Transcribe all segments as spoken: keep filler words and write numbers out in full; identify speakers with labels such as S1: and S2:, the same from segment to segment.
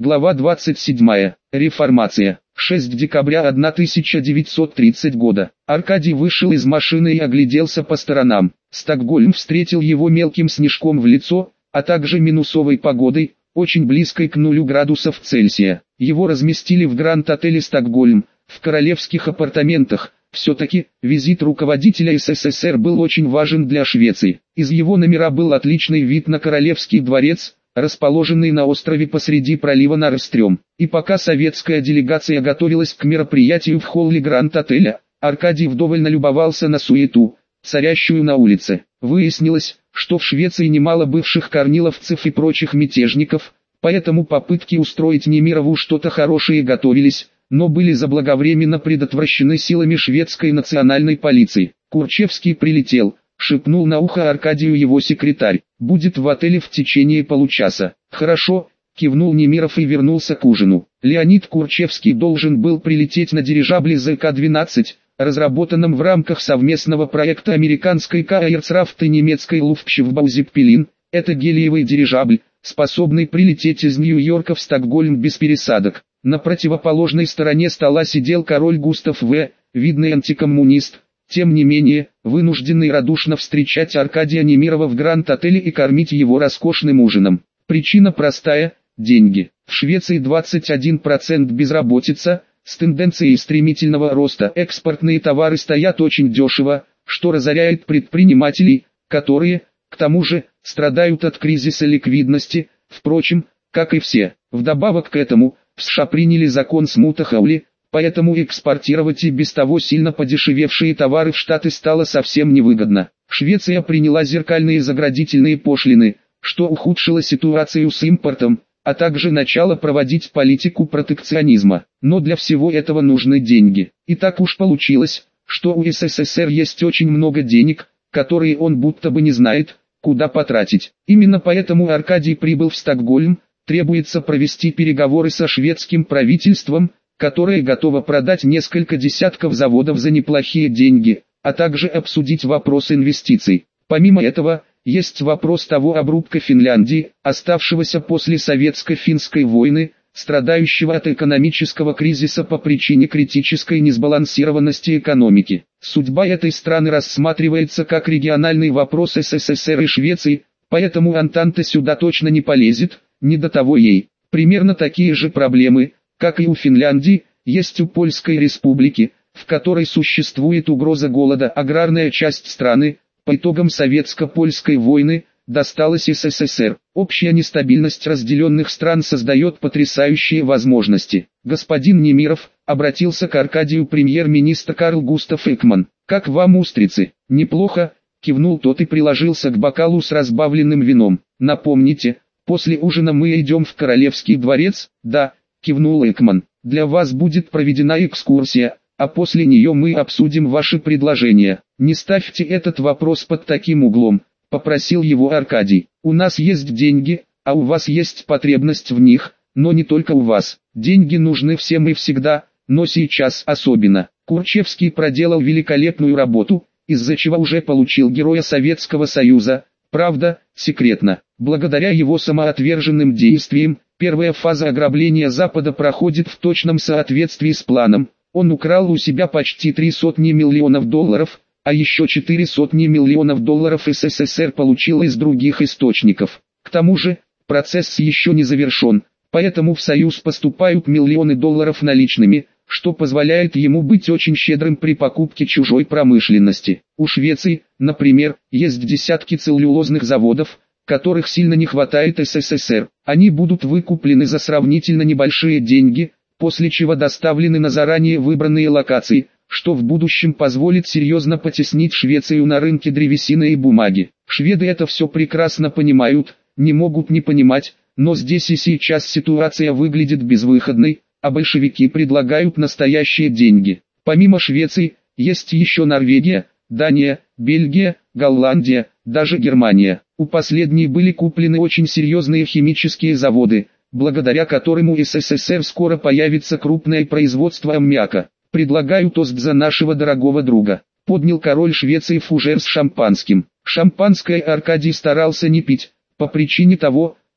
S1: Глава двадцать седьмая. Реформация. шестого декабря тысяча девятьсот тридцатого года. Аркадий вышел из машины и огляделся по сторонам. Стокгольм встретил его мелким снежком в лицо, а также минусовой погодой, очень близкой к нулю градусов Цельсия. Его разместили в Гранд-отеле Стокгольм, в королевских апартаментах. Все-таки, визит руководителя СССР был очень важен для Швеции. Из его номера был отличный вид на Королевский дворец, расположенный на острове посреди пролива Нарстрём. И пока советская делегация готовилась к мероприятию в холле Гранд-отеля, Аркадий вдоволь налюбовался на суету, царящую на улице. Выяснилось, что в Швеции немало бывших корниловцев и прочих мятежников, поэтому попытки устроить Немирову что-то хорошее готовились, но были заблаговременно предотвращены силами шведской национальной полиции. Курчевский прилетел, шепнул на ухо Аркадию его секретарь, будет в отеле в течение получаса. Хорошо, кивнул Немиров и вернулся к ужину. Леонид Курчевский должен был прилететь на дирижабле зэ ка двенадцать, разработанном в рамках совместного проекта американской Каэрцрафт и немецкой Luftschiffe-Зеппелин. Это гелиевый дирижабль, способный прилететь из Нью-Йорка в Стокгольм без пересадок. На противоположной стороне стола сидел король Густав В., видный антикоммунист, тем не менее, вынужденный радушно встречать Аркадия Немирова в Гранд-отеле и кормить его роскошным ужином. Причина простая – деньги. В Швеции двадцать один процент безработица, с тенденцией стремительного роста экспортные товары стоят очень дешево, что разоряет предпринимателей, которые, к тому же, страдают от кризиса ликвидности, впрочем, как и все. Вдобавок к этому, в США приняли закон Смута-Хаули, поэтому экспортировать и без того сильно подешевевшие товары в Штаты стало совсем невыгодно. Швеция приняла зеркальные заградительные пошлины, что ухудшило ситуацию с импортом, а также начало проводить политику протекционизма. Но для всего этого нужны деньги. И так уж получилось, что у СССР есть очень много денег, которые он будто бы не знает, куда потратить. Именно поэтому Аркадий прибыл в Стокгольм. Требуется провести переговоры со шведским правительством, которое готово продать несколько десятков заводов за неплохие деньги, а также обсудить вопрос инвестиций. Помимо этого, есть вопрос того обрубка Финляндии, оставшегося после советско-финской войны, страдающего от экономического кризиса по причине критической несбалансированности экономики. Судьба этой страны рассматривается как региональный вопрос СССР и Швеции, поэтому Антанта сюда точно не полезет. Не до того ей. Примерно такие же проблемы, как и у Финляндии, есть у Польской республики, в которой существует угроза голода. Аграрная часть страны, по итогам советско-польской войны, досталась СССР. Общая нестабильность разделенных стран создает потрясающие возможности. Господин Немиров, обратился к Аркадию премьер-министр Карл Густав Экман. Как вам устрицы? Неплохо, кивнул тот и приложился к бокалу с разбавленным вином. Напомните, после ужина мы идем в Королевский дворец? Да, кивнул Экман. Для вас будет проведена экскурсия, а после нее мы обсудим ваши предложения. Не ставьте этот вопрос под таким углом, попросил его Аркадий. У нас есть деньги, а у вас есть потребность в них, но не только у вас. Деньги нужны всем и всегда, но сейчас особенно. Курчевский проделал великолепную работу, из-за чего уже получил Героя Советского Союза, правда, секретно. Благодаря его самоотверженным действиям, первая фаза ограбления Запада проходит в точном соответствии с планом. Он украл у себя почти три сотни миллионов долларов, а еще четыре сотни миллионов долларов СССР получил из других источников. К тому же, процесс еще не завершен, поэтому в Союз поступают миллионы долларов наличными, что позволяет ему быть очень щедрым при покупке чужой промышленности. У Швеции, например, есть десятки целлюлозных заводов, которых сильно не хватает СССР. Они будут выкуплены за сравнительно небольшие деньги, после чего доставлены на заранее выбранные локации, что в будущем позволит серьезно потеснить Швецию на рынке древесины и бумаги. Шведы это все прекрасно понимают, не могут не понимать, но здесь и сейчас ситуация выглядит безвыходной, а большевики предлагают настоящие деньги. Помимо Швеции, есть еще Норвегия, Дания, Бельгия, Голландия, даже Германия. У последней были куплены очень серьезные химические заводы, благодаря которым у СССР скоро появится крупное производство аммиака. Предлагаю тост за нашего дорогого друга. Поднял король Швеции фужер с шампанским. Шампанское Аркадий старался не пить, по причине того,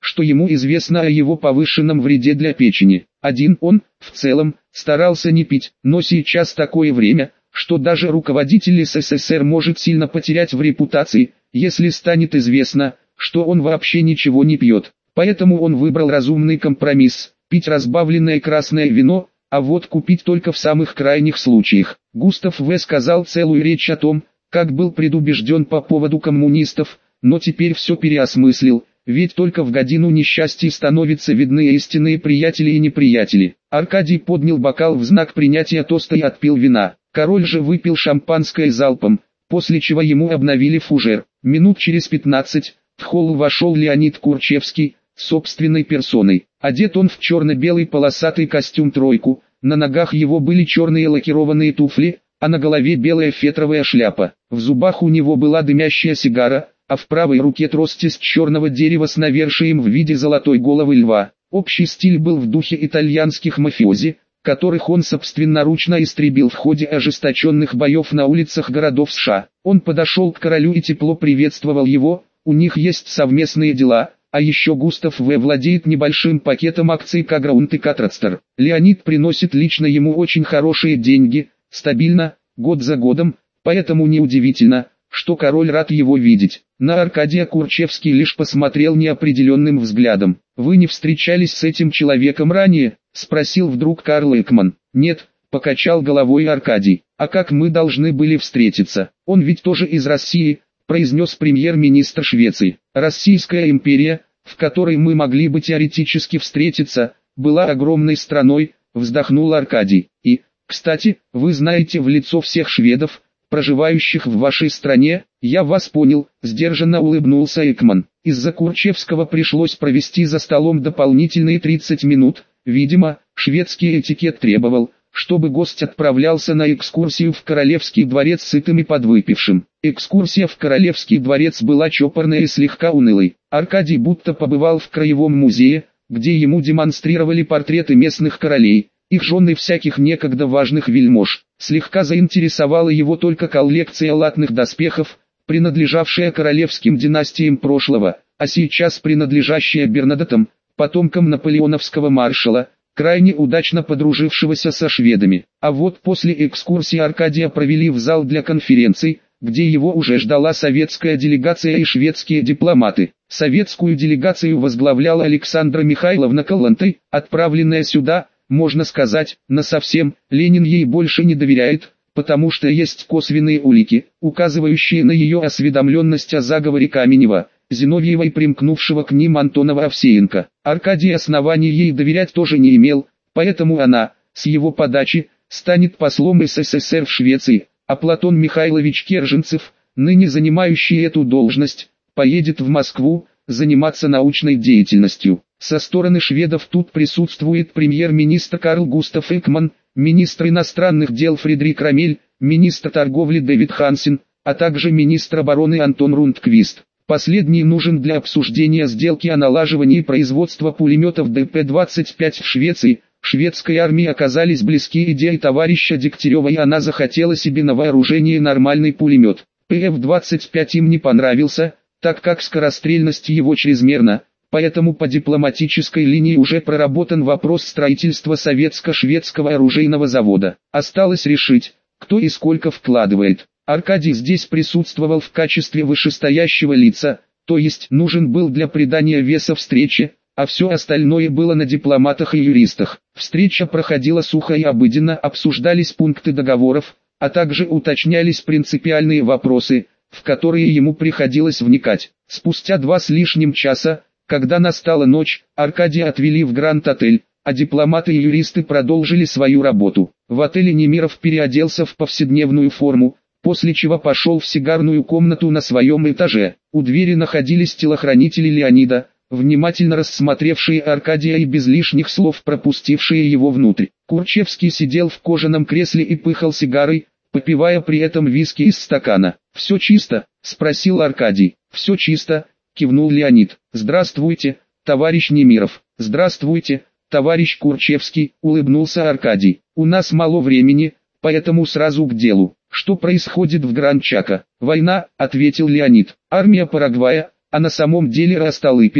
S1: что ему известно о его повышенном вреде для печени. Один он, в целом, старался не пить, но сейчас такое время, что даже руководитель СССР может сильно потерять в репутации, если станет известно, что он вообще ничего не пьет. Поэтому он выбрал разумный компромисс – пить разбавленное красное вино, а водку пить только в самых крайних случаях. Густав В. сказал целую речь о том, как был предубежден по поводу коммунистов, но теперь все переосмыслил, ведь только в годину несчастья становятся видны истинные приятели и неприятели. Аркадий поднял бокал в знак принятия тоста и отпил вина. Король же выпил шампанское залпом, после чего ему обновили фужер. Минут через пятнадцать в холл вошел Леонид Курчевский, собственной персоной. Одет он в черно-белый полосатый костюм-тройку, на ногах его были черные лакированные туфли, а на голове белая фетровая шляпа. В зубах у него была дымящая сигара, а в правой руке трость из черного дерева с навершием в виде золотой головы льва. Общий стиль был в духе итальянских мафиози, которых он собственноручно истребил в ходе ожесточенных боев на улицах городов США. Он подошел к королю и тепло приветствовал его, у них есть совместные дела, а еще Густав В. владеет небольшим пакетом акций Каграунд и Катрадстер. Леонид приносит лично ему очень хорошие деньги, стабильно, год за годом, поэтому неудивительно, что король рад его видеть. На Аркадия Курчевский лишь посмотрел неопределенным взглядом. «Вы не встречались с этим человеком ранее?» — спросил вдруг Карл Экман. «Нет», — покачал головой Аркадий. «А как мы должны были встретиться? Он ведь тоже из России», — произнес премьер-министр Швеции. «Российская империя, в которой мы могли бы теоретически встретиться, была огромной страной», — вздохнул Аркадий. «И, кстати, вы знаете в лицо всех шведов, проживающих в вашей стране?» «Я вас понял», — сдержанно улыбнулся Экман. Из-за Курчевского пришлось провести за столом дополнительные тридцать минут. Видимо, шведский этикет требовал, чтобы гость отправлялся на экскурсию в Королевский дворец сытым и подвыпившим. Экскурсия в Королевский дворец была чопорной и слегка унылой. Аркадий будто побывал в Краевом музее, где ему демонстрировали портреты местных королей, их жен и всяких некогда важных вельмож. Слегка заинтересовала его только коллекция латных доспехов, принадлежавшая королевским династиям прошлого, а сейчас принадлежащая Бернадеттам, потомкам наполеоновского маршала, крайне удачно подружившегося со шведами. А вот после экскурсии Аркадия провели в зал для конференций, где его уже ждала советская делегация и шведские дипломаты. Советскую делегацию возглавляла Александра Михайловна Калантай, отправленная сюда, можно сказать, насовсем. Ленин ей больше не доверяет, потому что есть косвенные улики, указывающие на ее осведомленность о заговоре Каменева, Зиновьева и примкнувшего к ним Антонова Овсеенко. Аркадий оснований ей доверять тоже не имел, поэтому она, с его подачи, станет послом СССР в Швеции, а Платон Михайлович Керженцев, ныне занимающий эту должность, поедет в Москву, заниматься научной деятельностью. Со стороны шведов тут присутствует премьер-министр Карл Густав Экман, министр иностранных дел Фридрих Рамель, министр торговли Дэвид Хансен, а также министр обороны Антон Рундквист. Последний нужен для обсуждения сделки о налаживании производства пулеметов Д П двадцать пять в Швеции. Шведской армии оказались близки идеи товарища Дегтярева, и она захотела себе на вооружение нормальный пулемет. П Ф двадцать пять им не понравился, так как скорострельность его чрезмерна, поэтому по дипломатической линии уже проработан вопрос строительства советско-шведского оружейного завода. Осталось решить, кто и сколько вкладывает. Аркадий здесь присутствовал в качестве вышестоящего лица, то есть нужен был для придания веса встрече, а все остальное было на дипломатах и юристах. Встреча проходила сухо и обыденно, обсуждались пункты договоров, а также уточнялись принципиальные вопросы, в которые ему приходилось вникать. Спустя два с лишним часа, когда настала ночь, Аркадия отвели в Гранд-отель, а дипломаты и юристы продолжили свою работу. В отеле Немиров переоделся в повседневную форму, после чего пошел в сигарную комнату на своем этаже. У двери находились телохранители Леонида, внимательно рассмотревшие Аркадия и без лишних слов пропустившие его внутрь. Курчевский сидел в кожаном кресле и пыхал сигарой, попивая при этом виски из стакана. «Все чисто?» – спросил Аркадий. «Все чисто», – кивнул Леонид. «Здравствуйте, товарищ Немиров». «Здравствуйте, товарищ Курчевский», – улыбнулся Аркадий. «У нас мало времени, поэтому сразу к делу. Что происходит в Гранд-Чако?» «Война», — ответил Леонид. «Армия Парагвая, а на самом деле Растолыпина,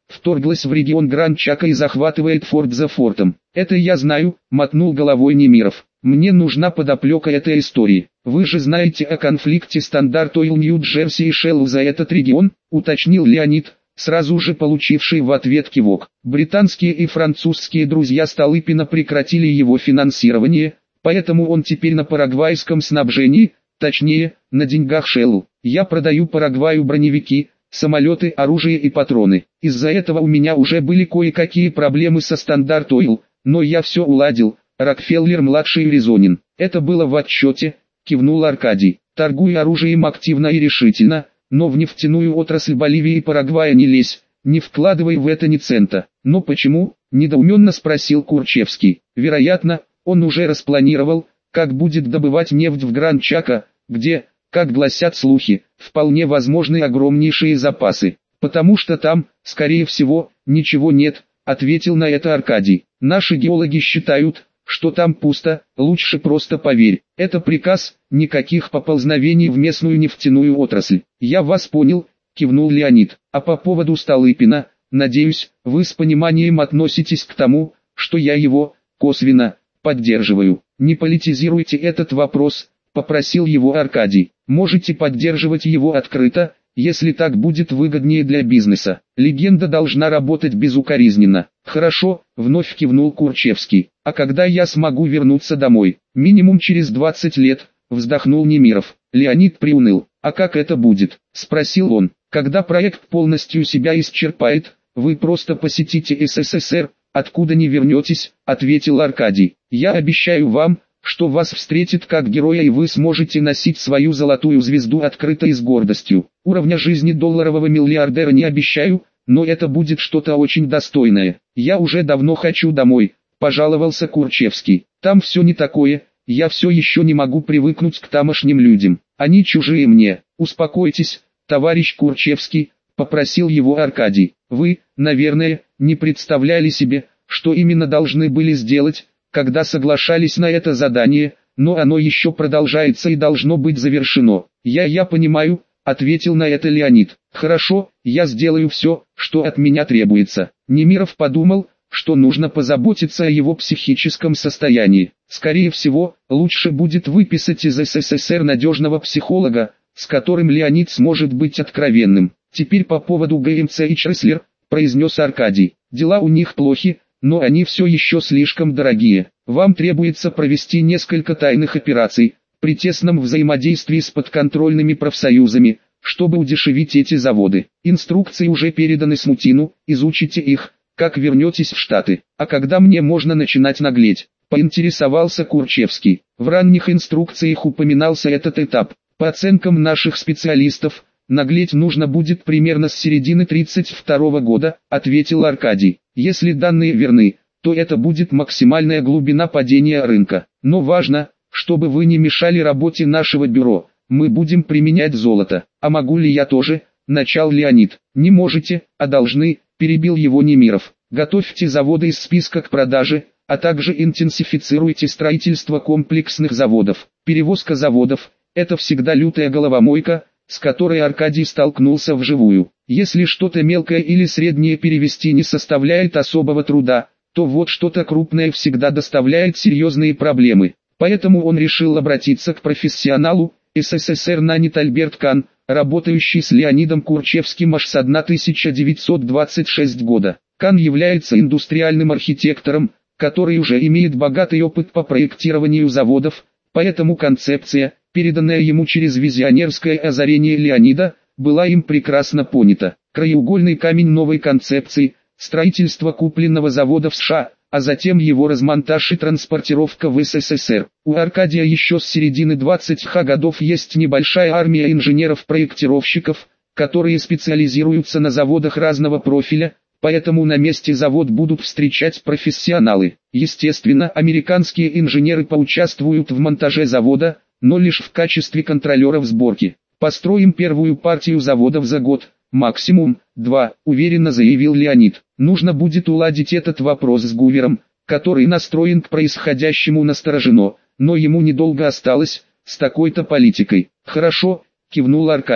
S1: вторглась в регион Гранд-Чака и захватывает форт за фортом. Это я знаю, мотнул головой Немиров. Мне нужна подоплека этой истории. Вы же знаете о конфликте Стандарт Ойл Нью-Джерси и Shell за этот регион, уточнил Леонид, сразу же получивший в ответ кивок. Британские и французские друзья Столыпина прекратили его финансирование, поэтому он теперь на парагвайском снабжении, точнее, на деньгах Shell. Я продаю Парагваю броневики, самолеты, оружие и патроны. Из-за этого у меня уже были кое-какие проблемы со Стандарт Ойл, но я все уладил. Рокфеллер-младший резонен. Это было в отчете, кивнул Аркадий. Торгуй оружием активно и решительно, но в нефтяную отрасль Боливии и Парагвая не лезь, не вкладывай в это ни цента. Но почему? Недоуменно спросил Курчевский. Вероятно, он уже распланировал, как будет добывать нефть в Гранд-Чака, где, как гласят слухи, вполне возможны огромнейшие запасы. Потому что там, скорее всего, ничего нет, ответил на это Аркадий. Наши геологи считают, что там пусто, лучше просто поверь. Это приказ, никаких поползновений в местную нефтяную отрасль. Я вас понял, кивнул Леонид. А по поводу Столыпина, надеюсь, вы с пониманием относитесь к тому, что я его, косвенно, поддерживаю. Не политизируйте этот вопрос, попросил его Аркадий. Можете поддерживать его открыто, если так будет выгоднее для бизнеса. Легенда должна работать безукоризненно. Хорошо, вновь кивнул Курчевский. А когда я смогу вернуться домой? Минимум через двадцать лет, вздохнул Немиров. Леонид приуныл. А как это будет? Спросил он. Когда проект полностью себя исчерпает, вы просто посетите СССР, откуда не вернетесь, ответил Аркадий. Я обещаю вам, что вас встретит как героя и вы сможете носить свою золотую звезду открыто и с гордостью. Уровня жизни долларового миллиардера не обещаю, но это будет что-то очень достойное. Я уже давно хочу домой, пожаловался Курчевский. Там все не такое, я все еще не могу привыкнуть к тамошним людям. Они чужие мне. Успокойтесь, товарищ Курчевский, попросил его Аркадий. Вы, наверное, не представляли себе, что именно должны были сделать, когда соглашались на это задание, но оно еще продолжается и должно быть завершено. Я я понимаю, ответил на это Леонид. Хорошо, я сделаю все, что от меня требуется. Немиров подумал, что нужно позаботиться о его психическом состоянии. Скорее всего, лучше будет выписать из СССР надежного психолога, с которым Леонид сможет быть откровенным. Теперь по поводу ГМЦ и Чреслер, произнес Аркадий. Дела у них плохи, но они все еще слишком дорогие. Вам требуется провести несколько тайных операций, при тесном взаимодействии с подконтрольными профсоюзами, чтобы удешевить эти заводы. Инструкции уже переданы Смутину, изучите их, как вернетесь в Штаты. А когда мне можно начинать наглеть? Поинтересовался Курчевский. В ранних инструкциях упоминался этот этап. По оценкам наших специалистов, наглеть нужно будет примерно с середины тридцать второго года, ответил Аркадий. Если данные верны, то это будет максимальная глубина падения рынка. Но важно, чтобы вы не мешали работе нашего бюро. Мы будем применять золото. А могу ли я тоже? Начал Леонид. Не можете, а должны, перебил его Немиров. Готовьте заводы из списка к продаже, а также интенсифицируйте строительство комплексных заводов. Перевозка заводов – это всегда лютая головомойка, с которой Аркадий столкнулся вживую. Если что-то мелкое или среднее перевести не составляет особого труда, то вот что-то крупное всегда доставляет серьезные проблемы. Поэтому он решил обратиться к профессионалу. СССР нанят Альберт Кан, работающий с Леонидом Курчевским аж с тысяча девятьсот двадцать шестого года. Кан является индустриальным архитектором, который уже имеет богатый опыт по проектированию заводов, поэтому концепция, переданная ему через визионерское озарение Леонида, была им прекрасно понята. Краеугольный камень новой концепции – строительство купленного завода в США, а затем его размонтаж и транспортировка в СССР. У Аркадия еще с середины двадцатых годов есть небольшая армия инженеров-проектировщиков, которые специализируются на заводах разного профиля, поэтому на месте завод будут встречать профессионалы. Естественно, американские инженеры поучаствуют в монтаже завода, но лишь в качестве контролеров сборки. Построим первую партию заводов за год, максимум два, уверенно заявил Леонид. Нужно будет уладить этот вопрос с Гувером, который настроен к происходящему настороженно, но ему недолго осталось, с такой-то политикой. Хорошо, кивнул Аркадий.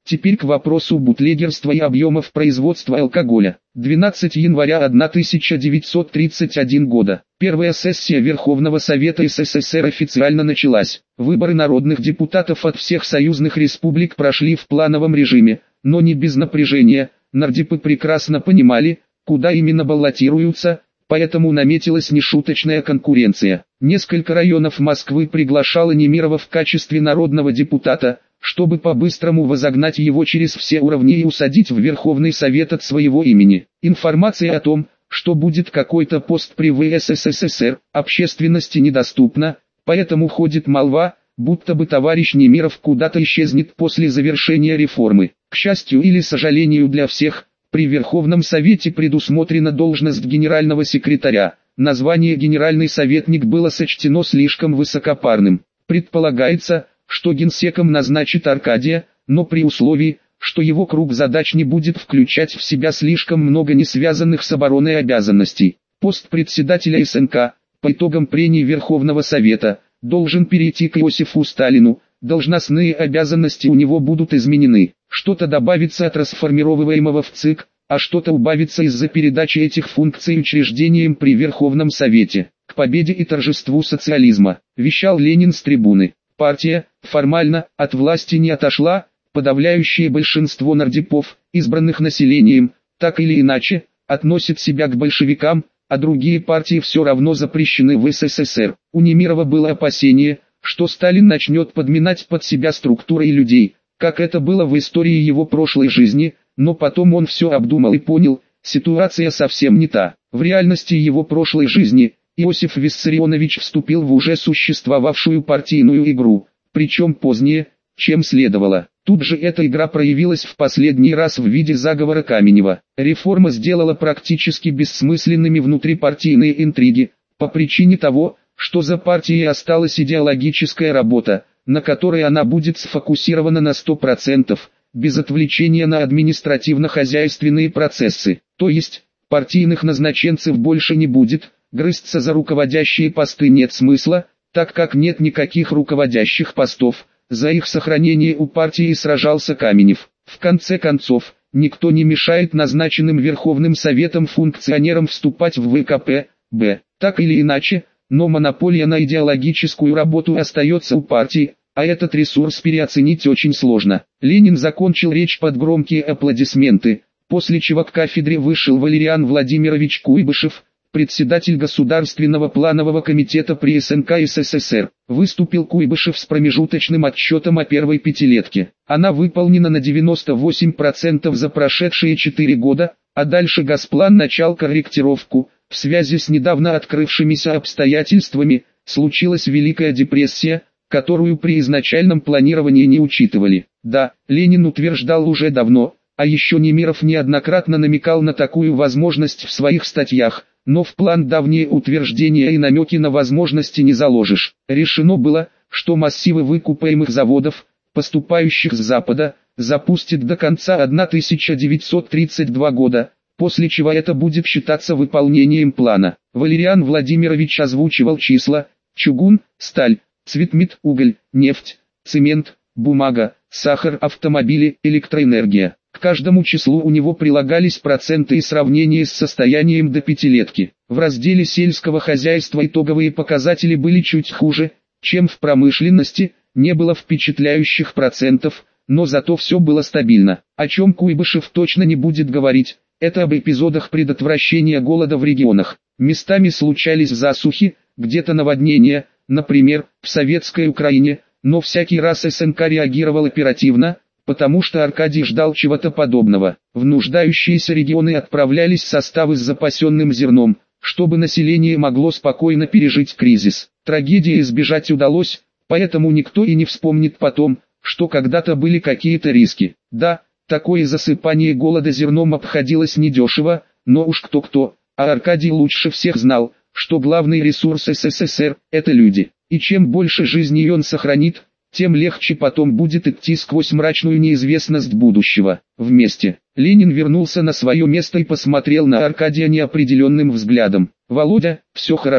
S1: Теперь к вопросу бутлегерства и объемов производства алкоголя. двенадцатого января тысяча девятьсот тридцать первого года. Первая сессия Верховного Совета СССР официально началась. Выборы народных депутатов от всех союзных республик прошли в плановом режиме, но не без напряжения. Нардепы прекрасно понимали, куда именно баллотируются, поэтому наметилась нешуточная конкуренция. Несколько районов Москвы приглашало Немирова в качестве народного депутата, чтобы по-быстрому возогнать его через все уровни и усадить в Верховный Совет от своего имени. Информация о том, что будет какой-то пост при ВССР, общественности недоступна, поэтому ходит молва, будто бы товарищ Немиров куда-то исчезнет после завершения реформы. К счастью или сожалению для всех, при Верховном Совете предусмотрена должность генерального секретаря. Название «генеральный советник» было сочтено слишком высокопарным. Предполагается, что генсеком назначит Аркадия, но при условии, что его круг задач не будет включать в себя слишком много не связанных с обороной обязанностей. Пост председателя СНК, по итогам прений Верховного Совета, должен перейти к Иосифу Сталину, должностные обязанности у него будут изменены, что-то добавится от расформировываемого в ЦИК, а что-то убавится из-за передачи этих функций учреждениям при Верховном Совете. К победе и торжеству социализма, вещал Ленин с трибуны. Партия, формально, от власти не отошла, подавляющее большинство нардепов, избранных населением, так или иначе, относит себя к большевикам, а другие партии все равно запрещены в СССР. У Немирова было опасение, что Сталин начнет подминать под себя структуры и людей, как это было в истории его прошлой жизни, но потом он все обдумал и понял, ситуация совсем не та. В реальности его прошлой жизни Иосиф Виссарионович вступил в уже существовавшую партийную игру, причем позднее, чем следовало. Тут же эта игра проявилась в последний раз в виде заговора Каменева. Реформа сделала практически бессмысленными внутрипартийные интриги, по причине того, что за партией осталась идеологическая работа, на которой она будет сфокусирована на сто процентов, без отвлечения на административно-хозяйственные процессы. То есть, партийных назначенцев больше не будет, грызться за руководящие посты нет смысла, так как нет никаких руководящих постов, за их сохранение у партии сражался Каменев. В конце концов, никто не мешает назначенным Верховным Советом функционерам вступать в ВКП, Б. Так или иначе, но монополия на идеологическую работу остается у партии, а этот ресурс переоценить очень сложно. Ленин закончил речь под громкие аплодисменты, после чего к кафедре вышел Валериан Владимирович Куйбышев, председатель Государственного планового комитета при СНК СССР. Выступил Куйбышев с промежуточным отчетом о первой пятилетке. Она выполнена на девяносто восемь процентов за прошедшие четыре года, а дальше Госплан начал корректировку. В связи с недавно открывшимися обстоятельствами, случилась Великая депрессия, которую при изначальном планировании не учитывали. Да, Ленин утверждал уже давно, а еще Немиров неоднократно намекал на такую возможность в своих статьях, но в план давние утверждения и намеки на возможности не заложишь. Решено было, что массивы выкупаемых заводов, поступающих с Запада, запустит до конца тысяча девятьсот тридцать второго года, после чего это будет считаться выполнением плана. Валериан Владимирович озвучивал числа: чугун, сталь, цветмет, уголь, нефть, цемент, бумага, сахар, автомобили, электроэнергия. К каждому числу у него прилагались проценты и сравнения с состоянием до пятилетки. В разделе сельского хозяйства итоговые показатели были чуть хуже, чем в промышленности, не было впечатляющих процентов, но зато все было стабильно. О чем Куйбышев точно не будет говорить, это об эпизодах предотвращения голода в регионах. Местами случались засухи, где-то наводнения, например, в Советской Украине, но всякий раз СНК реагировал оперативно, потому что Аркадий ждал чего-то подобного. В нуждающиеся регионы отправлялись составы с запасенным зерном, чтобы население могло спокойно пережить кризис. Трагедии избежать удалось, поэтому никто и не вспомнит потом, что когда-то были какие-то риски. Да, такое засыпание голода зерном обходилось недешево, но уж кто-кто, а Аркадий лучше всех знал, что главный ресурс СССР – это люди. И чем больше жизней он сохранит, тем легче потом будет идти сквозь мрачную неизвестность будущего. Вместе. Ленин вернулся на свое место и посмотрел на Аркадия неопределенным взглядом. «Володя, все хорошо,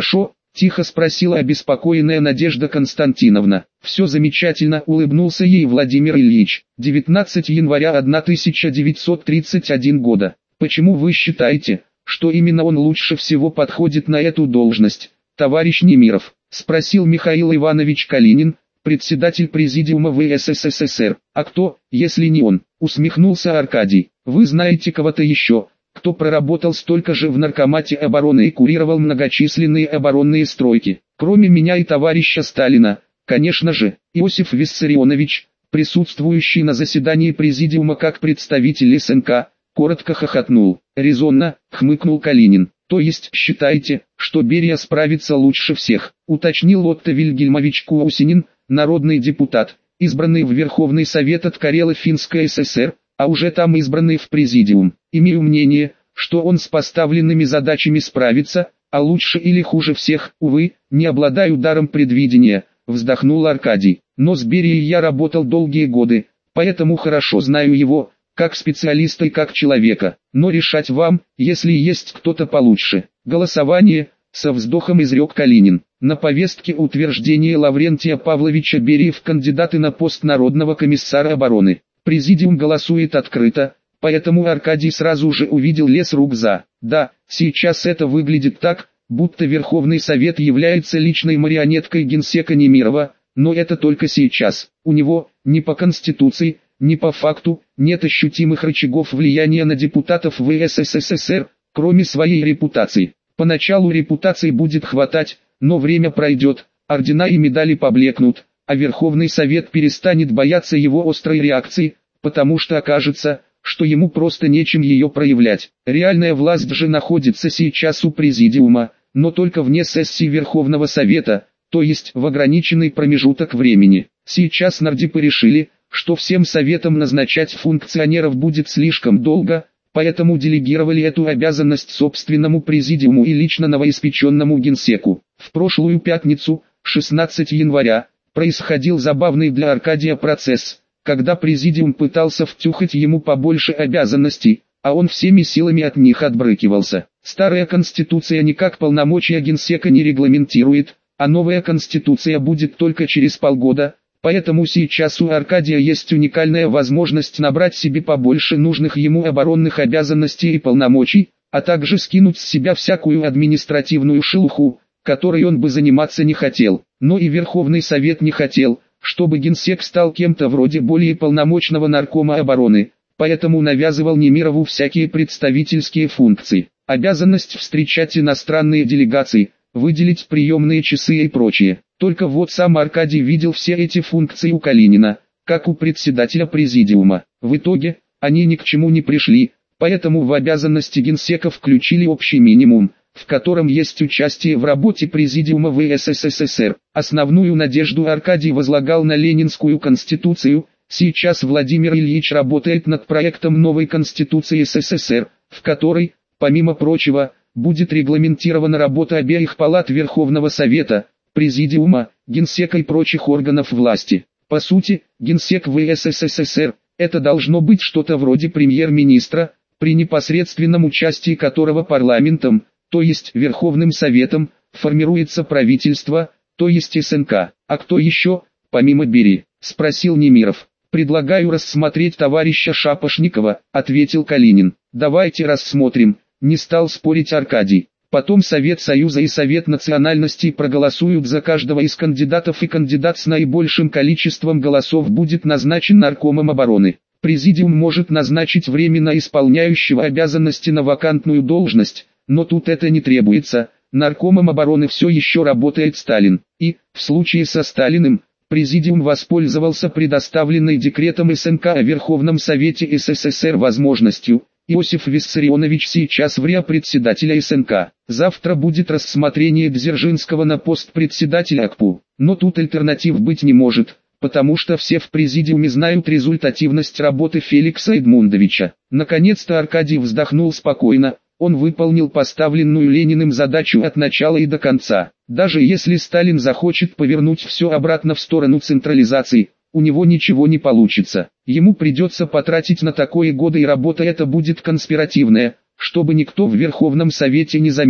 S1: Тихо спросила обеспокоенная Надежда Константиновна. Все замечательно, улыбнулся ей Владимир Ильич. девятнадцатого января тысяча девятьсот тридцать первого года. Почему вы считаете, что именно он лучше всего подходит на эту должность, товарищ Немиров? Спросил Михаил Иванович Калинин, председатель Президиума вэ эс эс эс эс эр. А кто, если не он? Усмехнулся Аркадий. Вы знаете кого-то еще, кто проработал столько же в Наркомате обороны и курировал многочисленные оборонные стройки, кроме меня и товарища Сталина? Конечно же, Иосиф Виссарионович, присутствующий на заседании Президиума как представитель эс эн ка, коротко хохотнул. Резонно, хмыкнул Калинин. То есть считаете, что Берия справится лучше всех, уточнил Отто Вильгельмович Куаусинин, народный депутат, избранный в Верховный Совет от Карело-Финской эс эс эр, а уже там избранный в Президиум. Имею мнение, что он с поставленными задачами справится, а лучше или хуже всех, увы, не обладаю даром предвидения, вздохнул Аркадий. Но с Берией я работал долгие годы, поэтому хорошо знаю его, как специалиста и как человека. Но решать вам, если есть кто-то получше. Голосование, со вздохом изрек Калинин. На повестке утверждение Лаврентия Павловича Берии в кандидаты на пост Народного комиссара обороны. Президиум голосует открыто, поэтому Аркадий сразу же увидел лес рук за. Да, сейчас это выглядит так, будто Верховный Совет является личной марионеткой генсека Немирова, но это только сейчас. У него, ни по Конституции, ни по факту, нет ощутимых рычагов влияния на депутатов вэ эс эс эс эс эр, кроме своей репутации. Поначалу репутации будет хватать, но время пройдет, ордена и медали поблекнут, а Верховный Совет перестанет бояться его острой реакции, потому что окажется, что ему просто нечем ее проявлять. Реальная власть же находится сейчас у Президиума, но только вне сессии Верховного Совета, то есть в ограниченный промежуток времени. Сейчас нардепы решили, что всем советам назначать функционеров будет слишком долго, поэтому делегировали эту обязанность собственному Президиуму и лично новоиспеченному генсеку. В прошлую пятницу, шестнадцатого января, происходил забавный для Аркадия процесс, когда Президиум пытался втюхать ему побольше обязанностей, а он всеми силами от них отбрыкивался. Старая Конституция никак полномочия генсека не регламентирует, а новая Конституция будет только через полгода. Поэтому сейчас у Аркадия есть уникальная возможность набрать себе побольше нужных ему оборонных обязанностей и полномочий, а также скинуть с себя всякую административную шелуху, которой он бы заниматься не хотел. Но и Верховный Совет не хотел, чтобы генсек стал кем-то вроде более полномочного наркома обороны, поэтому навязывал Немирову всякие представительские функции, обязанность встречать иностранные делегации, выделить приемные часы и прочее. Только вот сам Аркадий видел все эти функции у Калинина, как у председателя Президиума. В итоге, они ни к чему не пришли, поэтому в обязанности генсека включили общий минимум, в котором есть участие в работе Президиума вэ эс эс эс эс эр. Основную надежду Аркадий возлагал на Ленинскую Конституцию. Сейчас Владимир Ильич работает над проектом новой Конституции эс эс эс эр, в которой, помимо прочего, будет регламентирована работа обеих палат Верховного Совета, Президиума, Генсека и прочих органов власти. По сути, Генсек вэ эс эс эс эс эр – это должно быть что-то вроде премьер-министра, при непосредственном участии которого парламентом, то есть Верховным Советом, формируется правительство, то есть эс эн ка. А кто еще, помимо Берии, спросил Немиров. Предлагаю рассмотреть товарища Шапошникова, ответил Калинин. Давайте рассмотрим, не стал спорить Аркадий. Потом Совет Союза и Совет национальностей проголосуют за каждого из кандидатов, и кандидат с наибольшим количеством голосов будет назначен наркомом обороны. Президиум может назначить временно исполняющего обязанности на вакантную должность, но тут это не требуется. Наркомом обороны все еще работает Сталин, и, в случае со Сталиным, Президиум воспользовался предоставленной декретом эс эн ка о Верховном Совете эс эс эс эр возможностью. Иосиф Виссарионович сейчас в РИА председателя эс эн ка. Завтра будет рассмотрение Дзержинского на пост председателя а ка пу. Но тут альтернатив быть не может, потому что все в Президиуме знают результативность работы Феликса Эдмундовича. Наконец-то Аркадий вздохнул спокойно. Он выполнил поставленную Лениным задачу от начала и до конца. Даже если Сталин захочет повернуть все обратно в сторону централизации, у него ничего не получится. Ему придется потратить на такое годы, и работа эта будет конспиративная, чтобы никто в Верховном Совете не заметил.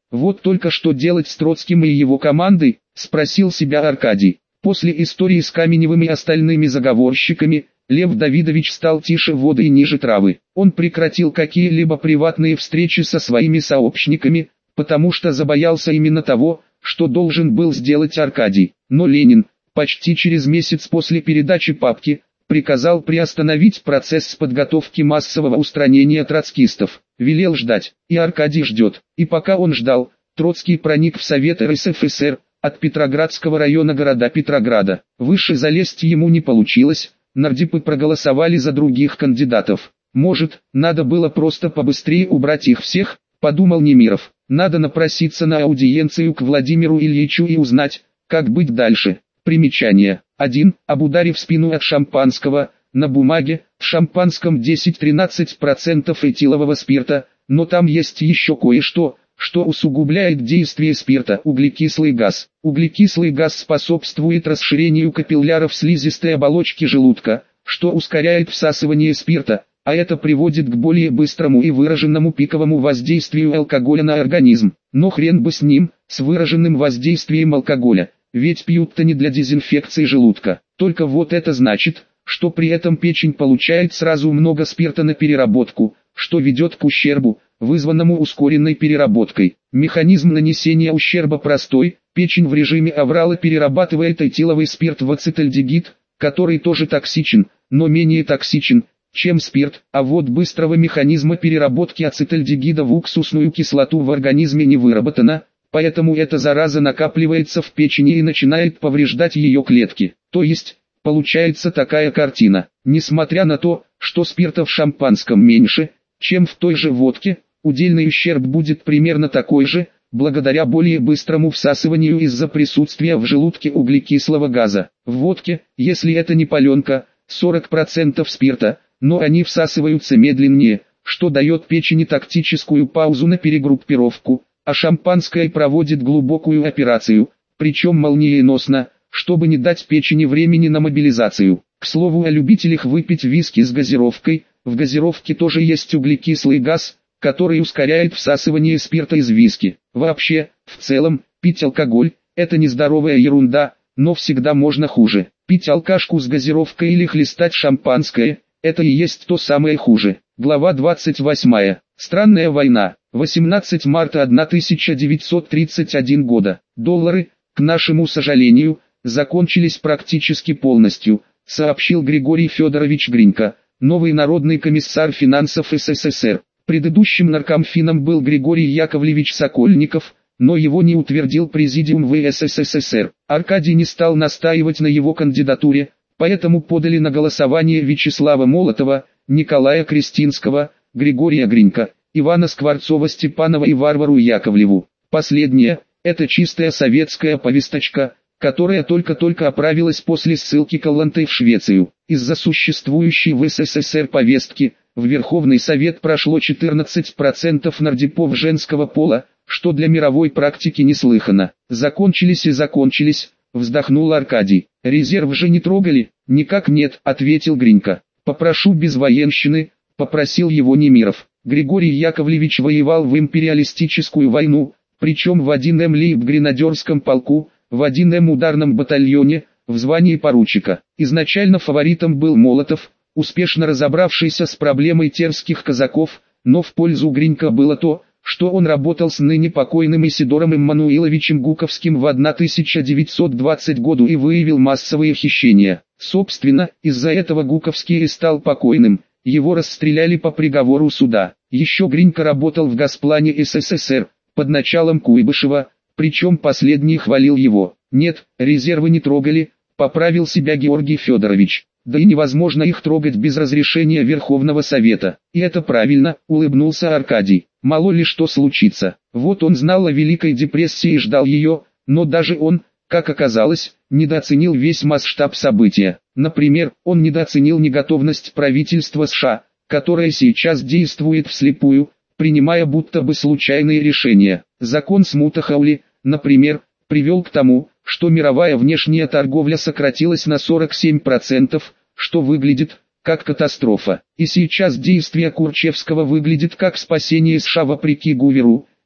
S1: Вот только что делать с Троцким и его командой, спросил себя Аркадий. После истории с Каменевым и остальными заговорщиками, Лев Давидович стал тише воды и ниже травы. Он прекратил какие-либо приватные встречи со своими сообщниками, потому что забоялся именно того, что должен был сделать Аркадий. Но Ленин, почти через месяц после передачи папки, приказал приостановить процесс подготовки массового устранения троцкистов. Велел ждать, и Аркадий ждет. И пока он ждал, Троцкий проник в Совет эр эс эф эс эр, от Петроградского района города Петрограда. Выше залезть ему не получилось, нардипы проголосовали за других кандидатов. Может, надо было просто побыстрее убрать их всех, подумал Немиров. Надо напроситься на аудиенцию к Владимиру Ильичу и узнать, как быть дальше. Примечание. один. Об ударе в спину от шампанского. На бумаге, в шампанском десять-тринадцать процентов этилового спирта, но там есть еще кое-что, что усугубляет действие спирта. Углекислый газ. Углекислый газ способствует расширению капилляров слизистой оболочки желудка, что ускоряет всасывание спирта, а это приводит к более быстрому и выраженному пиковому воздействию алкоголя на организм. Но хрен бы с ним, с выраженным воздействием алкоголя, ведь пьют-то не для дезинфекции желудка. Только вот это значит, что при этом печень получает сразу много спирта на переработку, что ведет к ущербу, вызванному ускоренной переработкой. Механизм нанесения ущерба простой: печень в режиме аврала перерабатывает этиловый спирт в ацетальдегид, который тоже токсичен, но менее токсичен, чем спирт, а вот быстрого механизма переработки ацетальдегида в уксусную кислоту в организме не выработано, поэтому эта зараза накапливается в печени и начинает повреждать ее клетки. То есть, получается такая картина. Несмотря на то, что спирта в шампанском меньше, чем в той же водке, удельный ущерб будет примерно такой же, благодаря более быстрому всасыванию из-за присутствия в желудке углекислого газа. В водке, если это не паленка, сорок процентов спирта, но они всасываются медленнее, что дает печени тактическую паузу на перегруппировку, а шампанское проводит глубокую операцию, причем молниеносно, чтобы не дать печени времени на мобилизацию. К слову о любителях выпить виски с газировкой, в газировке тоже есть углекислый газ, который ускоряет всасывание спирта из виски. Вообще, в целом, пить алкоголь – это нездоровая ерунда, но всегда можно хуже. Пить алкашку с газировкой или хлестать шампанское – это и есть то самое хуже. Глава двадцать восьмая. Странная война. восемнадцатого марта тысяча девятьсот тридцать первого года. Доллары, к нашему сожалению, закончились практически полностью, сообщил Григорий Федорович Гринько, новый народный комиссар финансов эс эс эс эр. Предыдущим наркомфином был Григорий Яковлевич Сокольников, но его не утвердил Президиум вэ эс эс эс эс эр. Аркадий не стал настаивать на его кандидатуре, поэтому подали на голосование Вячеслава Молотова, Николая Крестинского, Григория Гринько, Ивана Скворцова-Степанова и Варвару Яковлеву. Последняя – это чистая советская повесточка, которая только-только оправилась после ссылки Калланты в Швецию. Из-за существующей в эс эс эс эр повестки, в Верховный Совет прошло четырнадцать процентов нардипов женского пола, что для мировой практики неслыханно. Закончились и закончились, вздохнул Аркадий. Резерв же не трогали? Никак нет, ответил Гринько. Попрошу без военщины, попросил его Немиров. Григорий Яковлевич воевал в империалистическую войну, причем в один эм лейб-гренадерском полку, в один эм ударном батальоне, в звании поручика. Изначально фаворитом был Молотов, успешно разобравшийся с проблемой терских казаков, но в пользу Гринько было то, что он работал с ныне покойным Исидором Эммануиловичем Гуковским в тысяча девятьсот двадцатом году и выявил массовые хищения. Собственно, из-за этого Гуковский и стал покойным, его расстреляли по приговору суда. Еще Гринько работал в Госплане эс эс эс эр, под началом Куйбышева, причем последний хвалил его. Нет, резервы не трогали, поправил себя Георгий Федорович. Да и невозможно их трогать без разрешения Верховного Совета. И это правильно, улыбнулся Аркадий. Мало ли что случится. Вот он знал о Великой депрессии и ждал ее, но даже он, как оказалось, недооценил весь масштаб события. Например, он недооценил неготовность правительства США, которое сейчас действует вслепую, принимая будто бы случайные решения. Закон Смута-Хаули, например, привел к тому, что мировая внешняя торговля сократилась на сорок семь процентов, что выглядит как катастрофа. И сейчас действие Курчевского выглядит как спасение США вопреки Гуверу,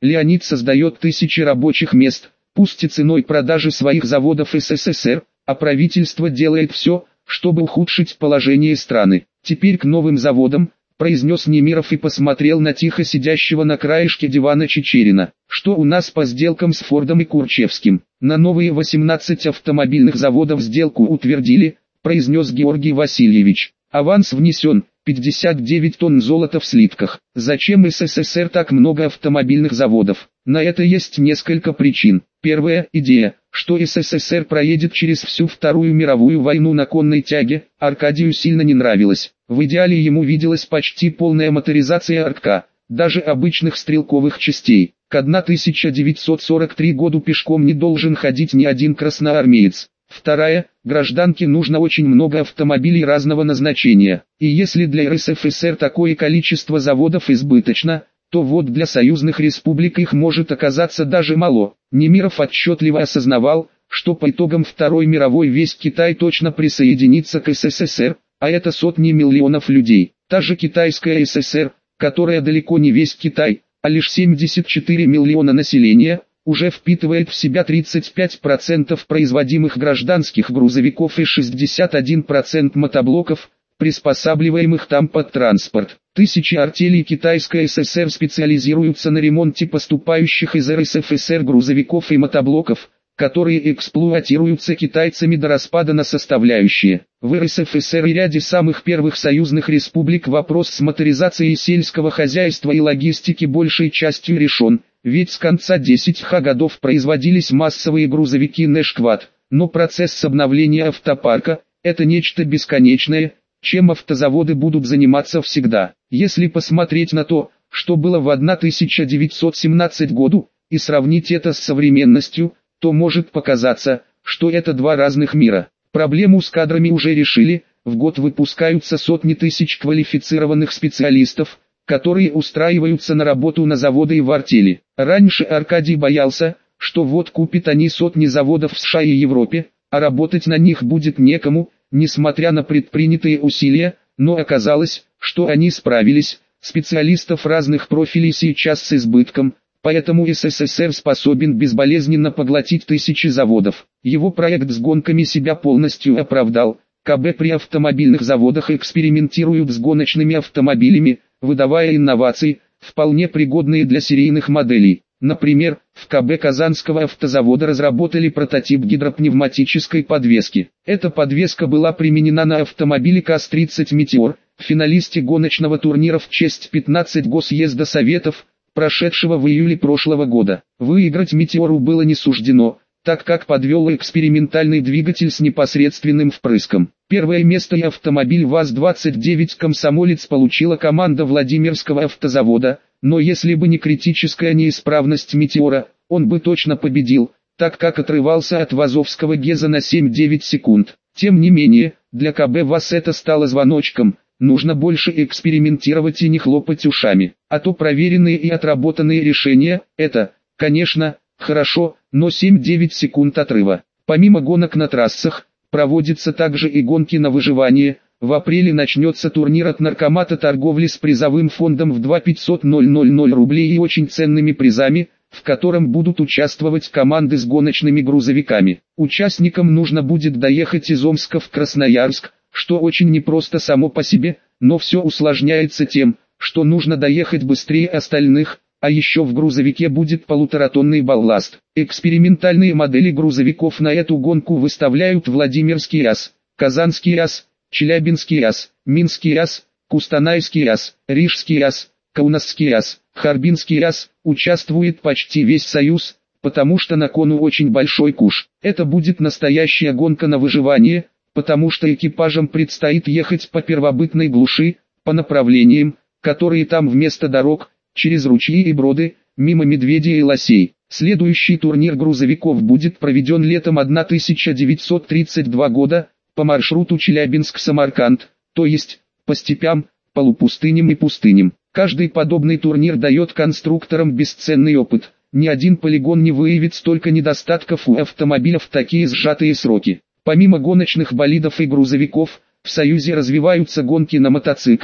S1: Леонид создает тысячи рабочих мест, пусть и ценой продажи своих заводов СССР, а правительство делает все, чтобы ухудшить положение страны. Теперь к новым заводам, произнес Немиров и посмотрел на тихо сидящего на краешке дивана Чичерина. Что у нас по сделкам с Фордом и Курчевским? На новые восемнадцать автомобильных заводов сделку утвердили, произнес Георгий Васильевич. Аванс внесен, пятьдесят девять тонн золота в слитках. Зачем СССР так много автомобильных заводов? На это есть несколько причин. Первая идея, что СССР проедет через всю Вторую мировую войну на конной тяге, Аркадию сильно не нравилось. В идеале ему виделась почти полная моторизация АРКа, даже обычных стрелковых частей. К тысяча девятьсот сорок третьему году пешком не должен ходить ни один красноармеец. Вторая, гражданке нужно очень много автомобилей разного назначения. И если для эр эс эф эс эр такое количество заводов избыточно, то вот для союзных республик их может оказаться даже мало. Немиров отчетливо осознавал, что по итогам Второй мировой весь Китай точно присоединится к эс эс эс эр, а это сотни миллионов людей. Та же китайская эс эс эр, которая далеко не весь Китай, а лишь семьдесят четыре миллиона населения, уже впитывает в себя тридцать пять процентов производимых гражданских грузовиков и шестьдесят один процент мотоблоков, приспосабливаемых там под транспорт. Тысячи артелей Китайской эс эс эр специализируются на ремонте поступающих из эр эс эф эс эр грузовиков и мотоблоков, которые эксплуатируются китайцами до распада на составляющие. В эр эс эф эс эр и ряде самых первых союзных республик вопрос с моторизацией сельского хозяйства и логистики большей частью решен, ведь с конца десятых годов производились массовые грузовики Нэшквад, но процесс обновления автопарка – это нечто бесконечное, чем автозаводы будут заниматься всегда. Если посмотреть на то, что было в тысяча девятьсот семнадцатом году, и сравнить это с современностью, то может показаться, что это два разных мира. Проблему с кадрами уже решили, в год выпускаются сотни тысяч квалифицированных специалистов, которые устраиваются на работу на заводы и в артели. Раньше Аркадий боялся, что вот купят они сотни заводов в США и Европе, а работать на них будет некому, несмотря на предпринятые усилия, но оказалось, что они справились, специалистов разных профилей сейчас с избытком, поэтому эс эс эс эр способен безболезненно поглотить тысячи заводов. Его проект с гонками себя полностью оправдал. ка бэ при автомобильных заводах экспериментируют с гоночными автомобилями, выдавая инновации, вполне пригодные для серийных моделей. Например, в ка бэ Казанского автозавода разработали прототип гидропневматической подвески. Эта подвеска была применена на автомобиле КАЗ тридцать «Метеор», финалисте гоночного турнира в честь пятнадцатого Госсъезда Советов, прошедшего в июле прошлого года. Выиграть «Метеору» было не суждено, так как подвел экспериментальный двигатель с непосредственным впрыском. Первое место и автомобиль ВАЗ двадцать девять «Комсомолец» получила команда Владимирского автозавода, но если бы не критическая неисправность «Метеора», он бы точно победил, так как отрывался от вазовского ГЕЗа на семь-девять секунд. Тем не менее, для ка бэ ВАЗ это стало звоночком, нужно больше экспериментировать и не хлопать ушами, а то проверенные и отработанные решения – это, конечно, хорошо, но семь-девять секунд отрыва. Помимо гонок на трассах, проводятся также и гонки на выживание. В апреле начнется турнир от Наркомата торговли с призовым фондом в два тысячи пятьсот рублей и очень ценными призами, в котором будут участвовать команды с гоночными грузовиками. Участникам нужно будет доехать из Омска в Красноярск, что очень непросто само по себе, но все усложняется тем, что нужно доехать быстрее остальных, а еще в грузовике будет полуторатонный балласт. Экспериментальные модели грузовиков на эту гонку выставляют Владимирский АЗ, Казанский АЗ, Челябинский АЗ, Минский АЗ, Кустанайский АЗ, Рижский АЗ, Каунасский АЗ, Харбинский АЗ. Участвует почти весь Союз, потому что на кону очень большой куш. Это будет настоящая гонка на выживание, потому что экипажам предстоит ехать по первобытной глуши, по направлениям, которые там вместо дорог, через ручьи и броды, мимо медведей и лосей. Следующий турнир грузовиков будет проведен летом тысяча девятьсот тридцать второго года, по маршруту Челябинск-Самарканд, то есть, по степям, полупустыням и пустыням. Каждый подобный турнир дает конструкторам бесценный опыт. Ни один полигон не выявит столько недостатков у автомобиля в такие сжатые сроки. Помимо гоночных болидов и грузовиков, в Союзе развиваются гонки на мотоциклах,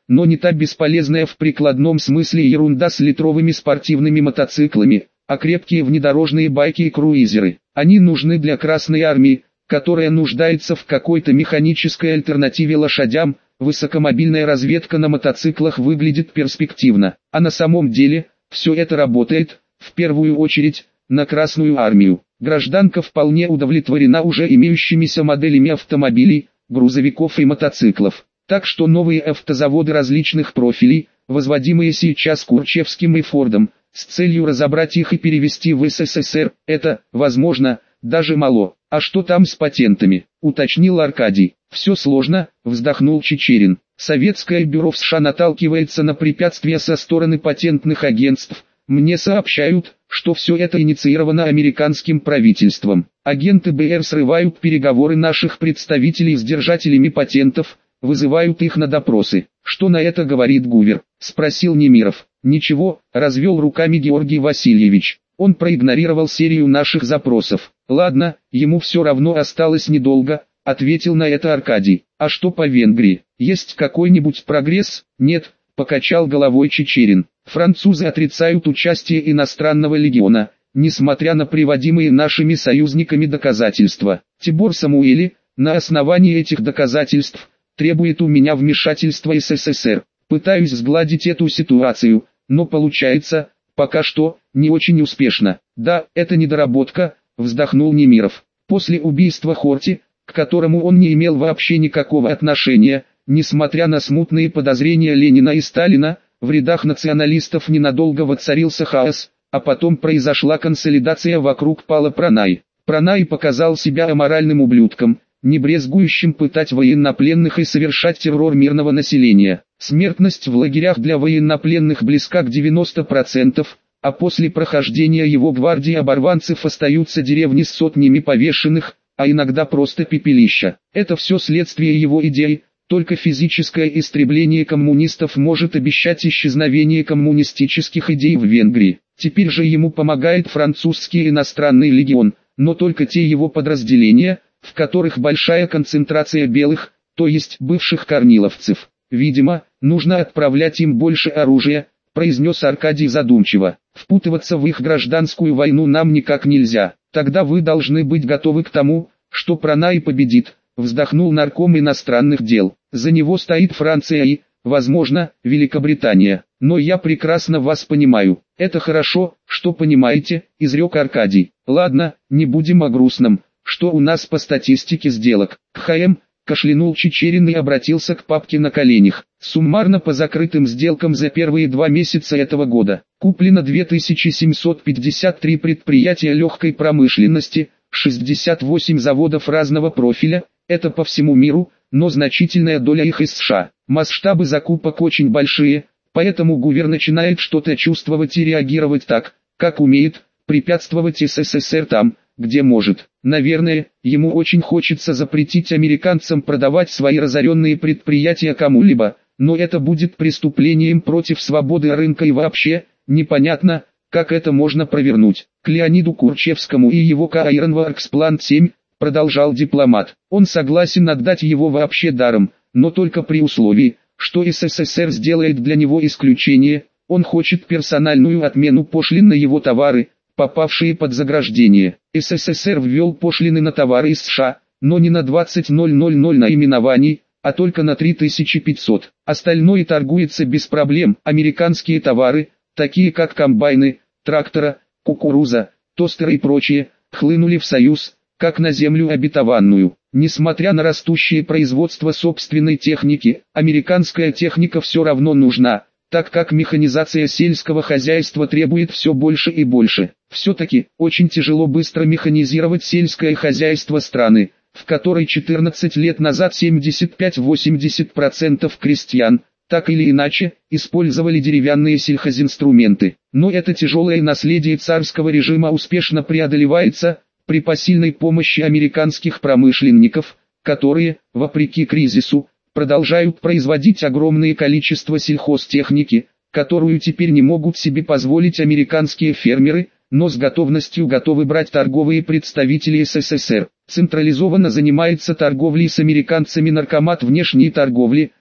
S1: но не та бесполезная в прикладном смысле ерунда с литровыми спортивными мотоциклами, а крепкие внедорожные байки и круизеры. Они нужны для Красной Армии, которая нуждается в какой-то механической альтернативе лошадям. Высокомобильная разведка на мотоциклах выглядит перспективно, а на самом деле, все это работает, в первую очередь, на Красную Армию. Гражданка вполне удовлетворена уже имеющимися моделями автомобилей, грузовиков и мотоциклов. Так что новые автозаводы различных профилей, возводимые сейчас Курчевским и Фордом, с целью разобрать их и перевести в СССР, это, возможно, даже мало. А что там с патентами, уточнил Аркадий. Все сложно, вздохнул Чичерин. Советское бюро в США наталкивается на препятствия со стороны патентных агентств. Мне сообщают, что все это инициировано американским правительством. Агенты БР срывают переговоры наших представителей с держателями патентов, вызывают их на допросы. Что на это говорит Гувер? Спросил Немиров. Ничего, развел руками Георгий Васильевич. Он проигнорировал серию наших запросов. Ладно, ему все равно осталось недолго, ответил на это Аркадий. А что по Венгрии? Есть какой-нибудь прогресс? Нет, покачал головой Чичерин. Французы отрицают участие иностранного легиона, несмотря на приводимые нашими союзниками доказательства. Тибор Самуэли, на основании этих доказательств, требует у меня вмешательства СССР. Пытаюсь сгладить эту ситуацию, но получается, пока что, не очень успешно. Да, это недоработка, вздохнул Немиров. После убийства Хорти, к которому он не имел вообще никакого отношения, несмотря на смутные подозрения Ленина и Сталина, в рядах националистов ненадолго воцарился хаос, а потом произошла консолидация вокруг Пала Пранай. Пранай показал себя аморальным ублюдком, не брезгующим пытать военнопленных и совершать террор мирного населения. Смертность в лагерях для военнопленных близка к девяноста процентам, а после прохождения его гвардии оборванцев остаются деревни с сотнями повешенных, а иногда просто пепелища. Это все следствие его идей, только физическое истребление коммунистов может обещать исчезновение коммунистических идей в Венгрии. Теперь же ему помогает французский иностранный легион, но только те его подразделения, в которых большая концентрация белых, то есть бывших корниловцев. Видимо, нужно отправлять им больше оружия, произнес Аркадий задумчиво. Впутываться в их гражданскую войну нам никак нельзя. Тогда вы должны быть готовы к тому, что Пранай победит, вздохнул нарком иностранных дел. За него стоит Франция и, возможно, Великобритания. Но я прекрасно вас понимаю. Это хорошо, что понимаете, изрек Аркадий. Ладно, не будем о грустном. Что у нас по статистике сделок? КХМ, кашлянул Чичерин и обратился к папке на коленях. Суммарно по закрытым сделкам за первые два месяца этого года куплено две тысячи семьсот пятьдесят три предприятия легкой промышленности, шестьдесят восемь заводов разного профиля, это по всему миру, но значительная доля их из США. Масштабы закупок очень большие, поэтому Гувер начинает что-то чувствовать и реагировать так, как умеет, препятствовать СССР там, где может. Наверное, ему очень хочется запретить американцам продавать свои разоренные предприятия кому-либо, но это будет преступлением против свободы рынка и вообще, непонятно, как это можно провернуть. К Леониду Курчевскому и его ка Ironworks Plant семь, продолжал дипломат, он согласен отдать его вообще даром, но только при условии, что СССР сделает для него исключение, он хочет персональную отмену пошлин на его товары, попавшие под заграждение. СССР ввел пошлины на товары из США, но не на двадцать тысяч наименований, а только на три тысячи пятьсот. Остальное торгуется без проблем. Американские товары, такие как комбайны, трактора, кукуруза, тостеры и прочее, хлынули в Союз, как на землю обетованную. Несмотря на растущее производство собственной техники, американская техника все равно нужна, так как механизация сельского хозяйства требует все больше и больше. Все-таки, очень тяжело быстро механизировать сельское хозяйство страны, в которой четырнадцать лет назад семьдесят пять - восемьдесят процентов крестьян, так или иначе, использовали деревянные сельхозинструменты. Но это тяжелое наследие царского режима успешно преодолевается, при посильной помощи американских промышленников, которые, вопреки кризису, продолжают производить огромное количество сельхозтехники, которую теперь не могут себе позволить американские фермеры, но с готовностью готовы брать торговые представители СССР. Централизованно занимается торговлей с американцами Наркомат внешней торговли,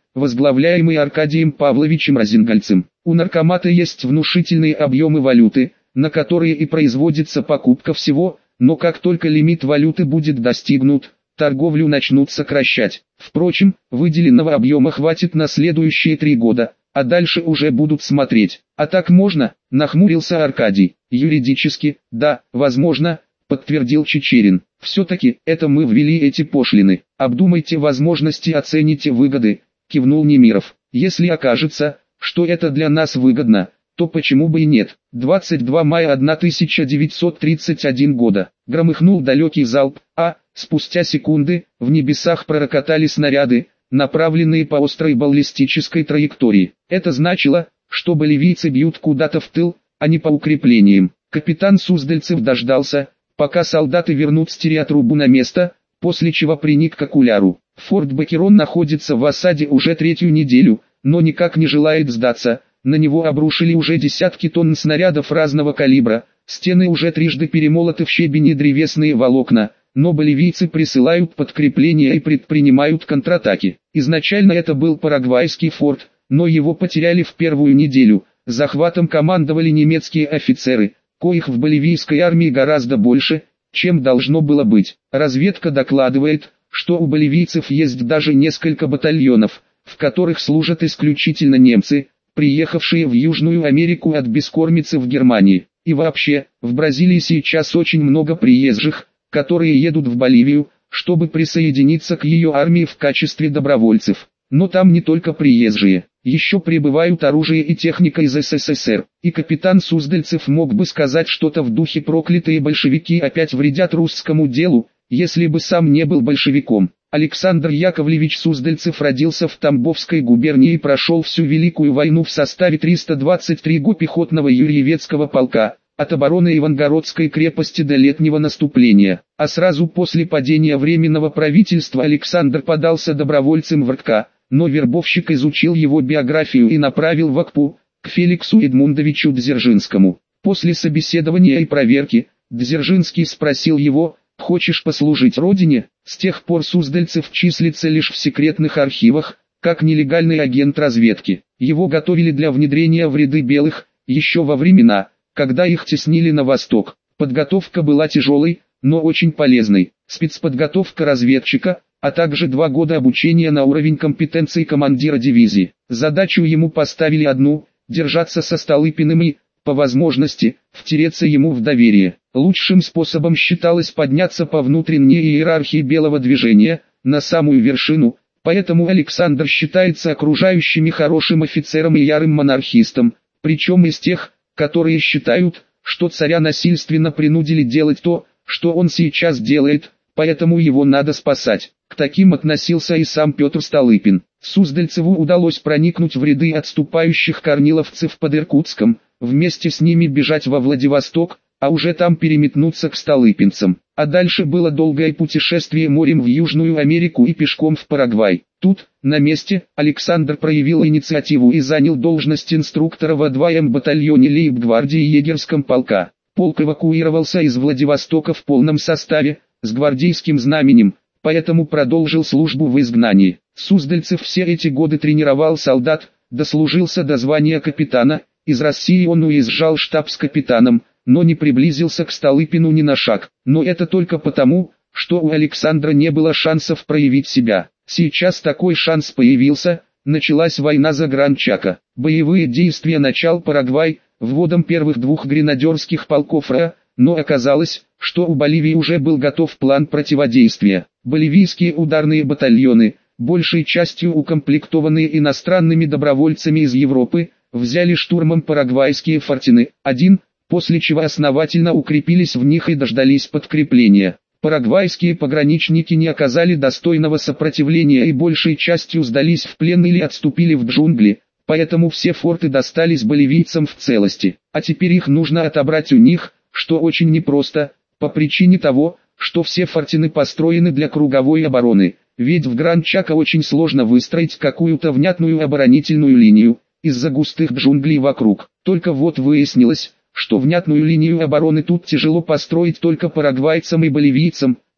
S1: возглавляемый Аркадием Павловичем Розенгольцем. У наркомата есть внушительные объемы валюты, на которые и производится покупка всего, но как только лимит валюты будет достигнут, торговлю начнут сокращать. Впрочем, выделенного объема хватит на следующие три года, а дальше уже будут смотреть. А так можно? Нахмурился Аркадий. Юридически, да, возможно, подтвердил Чичерин. Все-таки, это мы ввели эти пошлины. Обдумайте возможности, оцените выгоды, кивнул Немиров. Если окажется, что это для нас выгодно, то почему бы и нет? двадцать два мая тысяча девятьсот тридцать первого года. Громыхнул далекий залп, а, спустя секунды, в небесах пророкотали снаряды, направленные по острой баллистической траектории. Это значило, что боливийцы бьют куда-то в тыл, а не по укреплениям. Капитан Суздальцев дождался, пока солдаты вернут стереотрубу на место, после чего приник к окуляру. Форт Бакерон находится в осаде уже третью неделю, но никак не желает сдаться. На него обрушили уже десятки тонн снарядов разного калибра, стены уже трижды перемолоты в щебень и древесные волокна, но боливийцы присылают подкрепления и предпринимают контратаки. Изначально это был парагвайский форт, но его потеряли в первую неделю. Захватом командовали немецкие офицеры, коих в боливийской армии гораздо больше, чем должно было быть. Разведка докладывает, что у боливийцев есть даже несколько батальонов, в которых служат исключительно немцы, приехавшие в Южную Америку от бескормицы в Германии. И вообще, в Бразилии сейчас очень много приезжих, которые едут в Боливию, чтобы присоединиться к ее армии в качестве добровольцев. Но там не только приезжие, еще прибывают оружие и техника из СССР. И капитан Суздальцев мог бы сказать что-то в духе «проклятые большевики опять вредят русскому делу», если бы сам не был большевиком. Александр Яковлевич Суздальцев родился в Тамбовской губернии и прошел всю Великую войну в составе триста двадцать третьего пехотного Юрьевецкого полка, от обороны Ивангородской крепости до летнего наступления. А сразу после падения Временного правительства Александр подался добровольцем в эр ка, но вербовщик изучил его биографию и направил в Акпу, к Феликсу Эдмундовичу Дзержинскому. После собеседования и проверки, Дзержинский спросил его: «Хочешь послужить родине?» С тех пор Суздальцев числится лишь в секретных архивах, как нелегальный агент разведки. Его готовили для внедрения в ряды белых, еще во времена, когда их теснили на восток. Подготовка была тяжелой, но очень полезной. Спецподготовка разведчика, а также два года обучения на уровень компетенции командира дивизии. Задачу ему поставили одну – держаться со Столыпиным и, по возможности, втереться ему в доверие. Лучшим способом считалось подняться по внутренней иерархии белого движения, на самую вершину, поэтому Александр считается окружающими хорошим офицером и ярым монархистом, причем из тех, которые считают, что царя насильственно принудили делать то, что он сейчас делает, поэтому его надо спасать. К таким относился и сам Петр Столыпин. Суздальцеву удалось проникнуть в ряды отступающих корниловцев под Иркутском, вместе с ними бежать во Владивосток, а уже там переметнуться к столыпинцам. А дальше было долгое путешествие морем в Южную Америку и пешком в Парагвай. Тут, на месте, Александр проявил инициативу и занял должность инструктора в два эм батальоне лейб-гвардии егерском полка. Полк эвакуировался из Владивостока в полном составе, с гвардейским знаменем, поэтому продолжил службу в изгнании. Суздальцев все эти годы тренировал солдат, дослужился до звания капитана. Из России он уезжал штабс-капитаном, но не приблизился к Столыпину ни на шаг. Но это только потому, что у Александра не было шансов проявить себя. Сейчас такой шанс появился, началась война за Гран-Чако. Боевые действия начал Парагвай, вводом первых двух гренадерских полков РА, но оказалось, что у Боливии уже был готов план противодействия. Боливийские ударные батальоны, большей частью укомплектованные иностранными добровольцами из Европы, взяли штурмом парагвайские фортины, один, после чего основательно укрепились в них и дождались подкрепления. Парагвайские пограничники не оказали достойного сопротивления и большей частью сдались в плен или отступили в джунгли, поэтому все форты достались боливийцам в целости. А теперь их нужно отобрать у них, что очень непросто, по причине того, что все фортины построены для круговой обороны, ведь в Гран-Чако очень сложно выстроить какую-то внятную оборонительную линию, из-за густых джунглей вокруг. Только вот выяснилось, что внятную линию обороны тут тяжело построить только парагвайцам и боливийцам,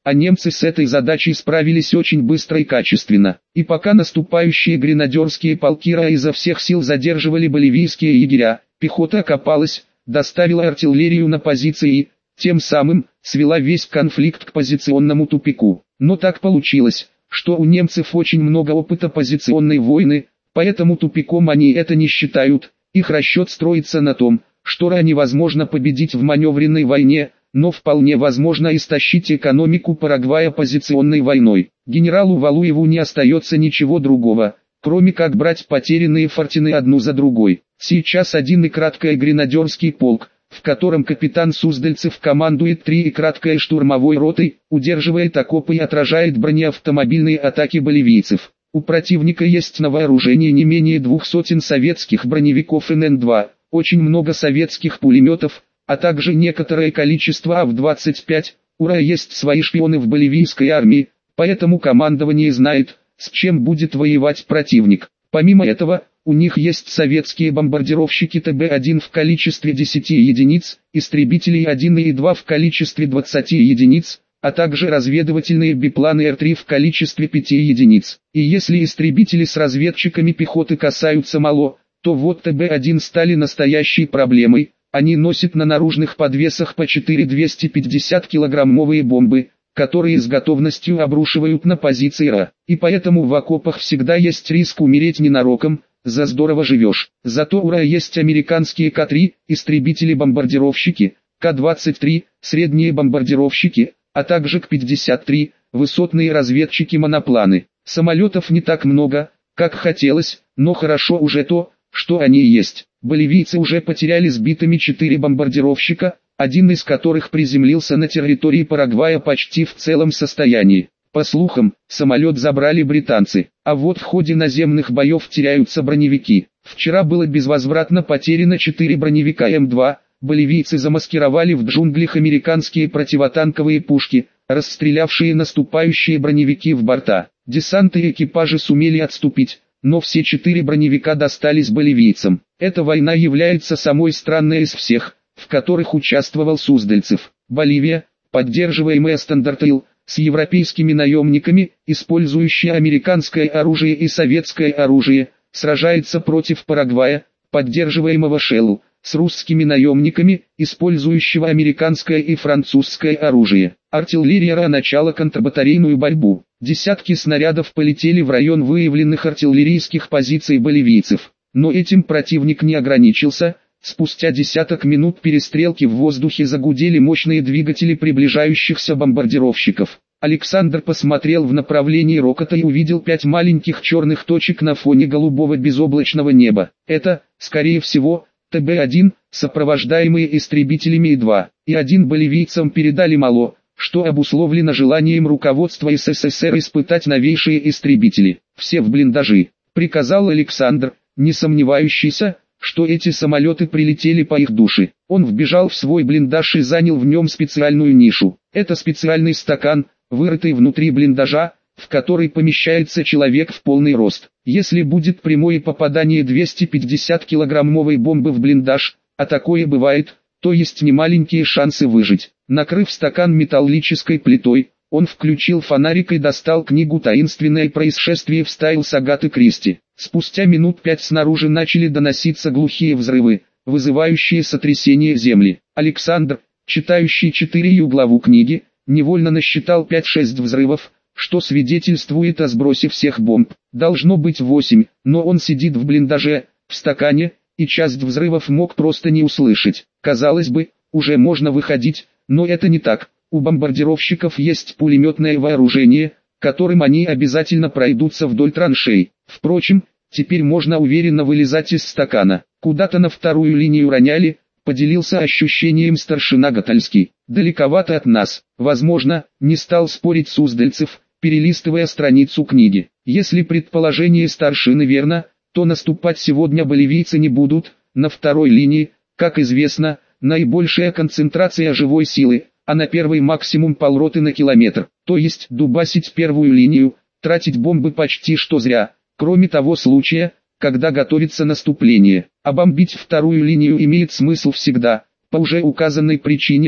S1: А немцы с этой задачей справились очень быстро и качественно. И пока наступающие гренадерские полки РА изо всех сил задерживали боливийские егеря, пехота окопалась, доставила артиллерию на позиции и, тем самым, свела весь конфликт к позиционному тупику. Но так получилось, что у немцев очень много опыта позиционной войны, поэтому тупиком они это не считают. Их расчет строится на том, что РА невозможно победить в маневренной войне, но вполне возможно истощить экономику Парагвая позиционной войной. Генералу Валуеву не остается ничего другого, кроме как брать потерянные фортины одну за другой. Сейчас один и краткое гренадерский полк, в котором капитан Суздальцев командует три и краткой штурмовой ротой, удерживает окопы и отражает бронеавтомобильные атаки боливийцев. У противника есть на вооружении не менее двух сотен советских броневиков эн эн два, очень много советских пулеметов, а также некоторое количество АВ двадцать пять. У РА есть свои шпионы в боливийской армии, поэтому командование знает, с чем будет воевать противник. Помимо этого, у них есть советские бомбардировщики Тэ Бэ один в количестве десяти единиц, истребителей один и два в количестве двадцати единиц, а также разведывательные бипланы Эр три в количестве пяти единиц. И если истребители с разведчиками пехоты касаются мало, то вот Тэ Бэ один стали настоящей проблемой. Они носят на наружных подвесах по четыре двести пятьдесят килограммовые бомбы, которые с готовностью обрушивают на позиции РА. И поэтому в окопах всегда есть риск умереть ненароком, за здорово живешь. Зато у РА есть американские Ка три, истребители-бомбардировщики, Ка двадцать три, средние бомбардировщики, а также К пятьдесят три, высотные разведчики-монопланы. Самолетов не так много, как хотелось, но хорошо уже то, что они есть. Боливийцы уже потеряли сбитыми четыре бомбардировщика, один из которых приземлился на территории Парагвая почти в целом состоянии. По слухам, самолет забрали британцы, а вот в ходе наземных боев теряются броневики. Вчера было безвозвратно потеряно четыре броневика Эм два, боливийцы замаскировали в джунглях американские противотанковые пушки, расстрелявшие наступающие броневики в борта. Десант и экипажи сумели отступить, но все четыре броневика достались боливийцам. Эта война является самой странной из всех, в которых участвовал Суздальцев. Боливия, поддерживаемая Стандартил, с европейскими наемниками, использующие американское оружие и советское оружие, сражается против Парагвая, поддерживаемого Шеллу, с русскими наемниками, использующего американское и французское оружие. Артиллерия РА начала контрбатарейную борьбу. Десятки снарядов полетели в район выявленных артиллерийских позиций боливийцев. Но этим противник не ограничился. Спустя десяток минут перестрелки в воздухе загудели мощные двигатели приближающихся бомбардировщиков. Александр посмотрел в направлении рокота и увидел пять маленьких черных точек на фоне голубого безоблачного неба. Это, скорее всего, Тэ Бэ один, сопровождаемые истребителями И два, и один боливийцам передали мало, что обусловлено желанием руководства Эс Эс Эс Эр испытать новейшие истребители. «Все в блиндажи», — приказал Александр, не сомневающийся, что эти самолеты прилетели по их душе. Он вбежал в свой блиндаж и занял в нем специальную нишу. Это специальный стакан, вырытый внутри блиндажа, в который помещается человек в полный рост. Если будет прямое попадание двести пятьдесят килограммовой бомбы в блиндаж, а такое бывает, то есть немаленькие шансы выжить. Накрыв стакан металлической плитой, он включил фонарик и достал книгу «Таинственное происшествие» в стайл Агаты Кристи. Спустя минут пять снаружи начали доноситься глухие взрывы, вызывающие сотрясение земли. Александр, читающий четыре главу книги, невольно насчитал пять-шесть взрывов, что свидетельствует о сбросе всех бомб. Должно быть восемь, но он сидит в блиндаже, в стакане, и часть взрывов мог просто не услышать. Казалось бы, уже можно выходить, но это не так. У бомбардировщиков есть пулеметное вооружение, которым они обязательно пройдутся вдоль траншей. Впрочем, теперь можно уверенно вылезать из стакана. Куда-то на вторую линию роняли, поделился ощущением старшина Готальский. Далековато от нас. Возможно, не стал спорить Суздальцев, перелистывая страницу книги. Если предположение старшины верно, то наступать сегодня боливийцы не будут. На второй линии, как известно, наибольшая концентрация живой силы, а на первой максимум полроты на километр. То есть дубасить первую линию, тратить бомбы почти что зря. Кроме того случая, когда готовится наступление, а бомбить вторую линию имеет смысл всегда, по уже указанной причине,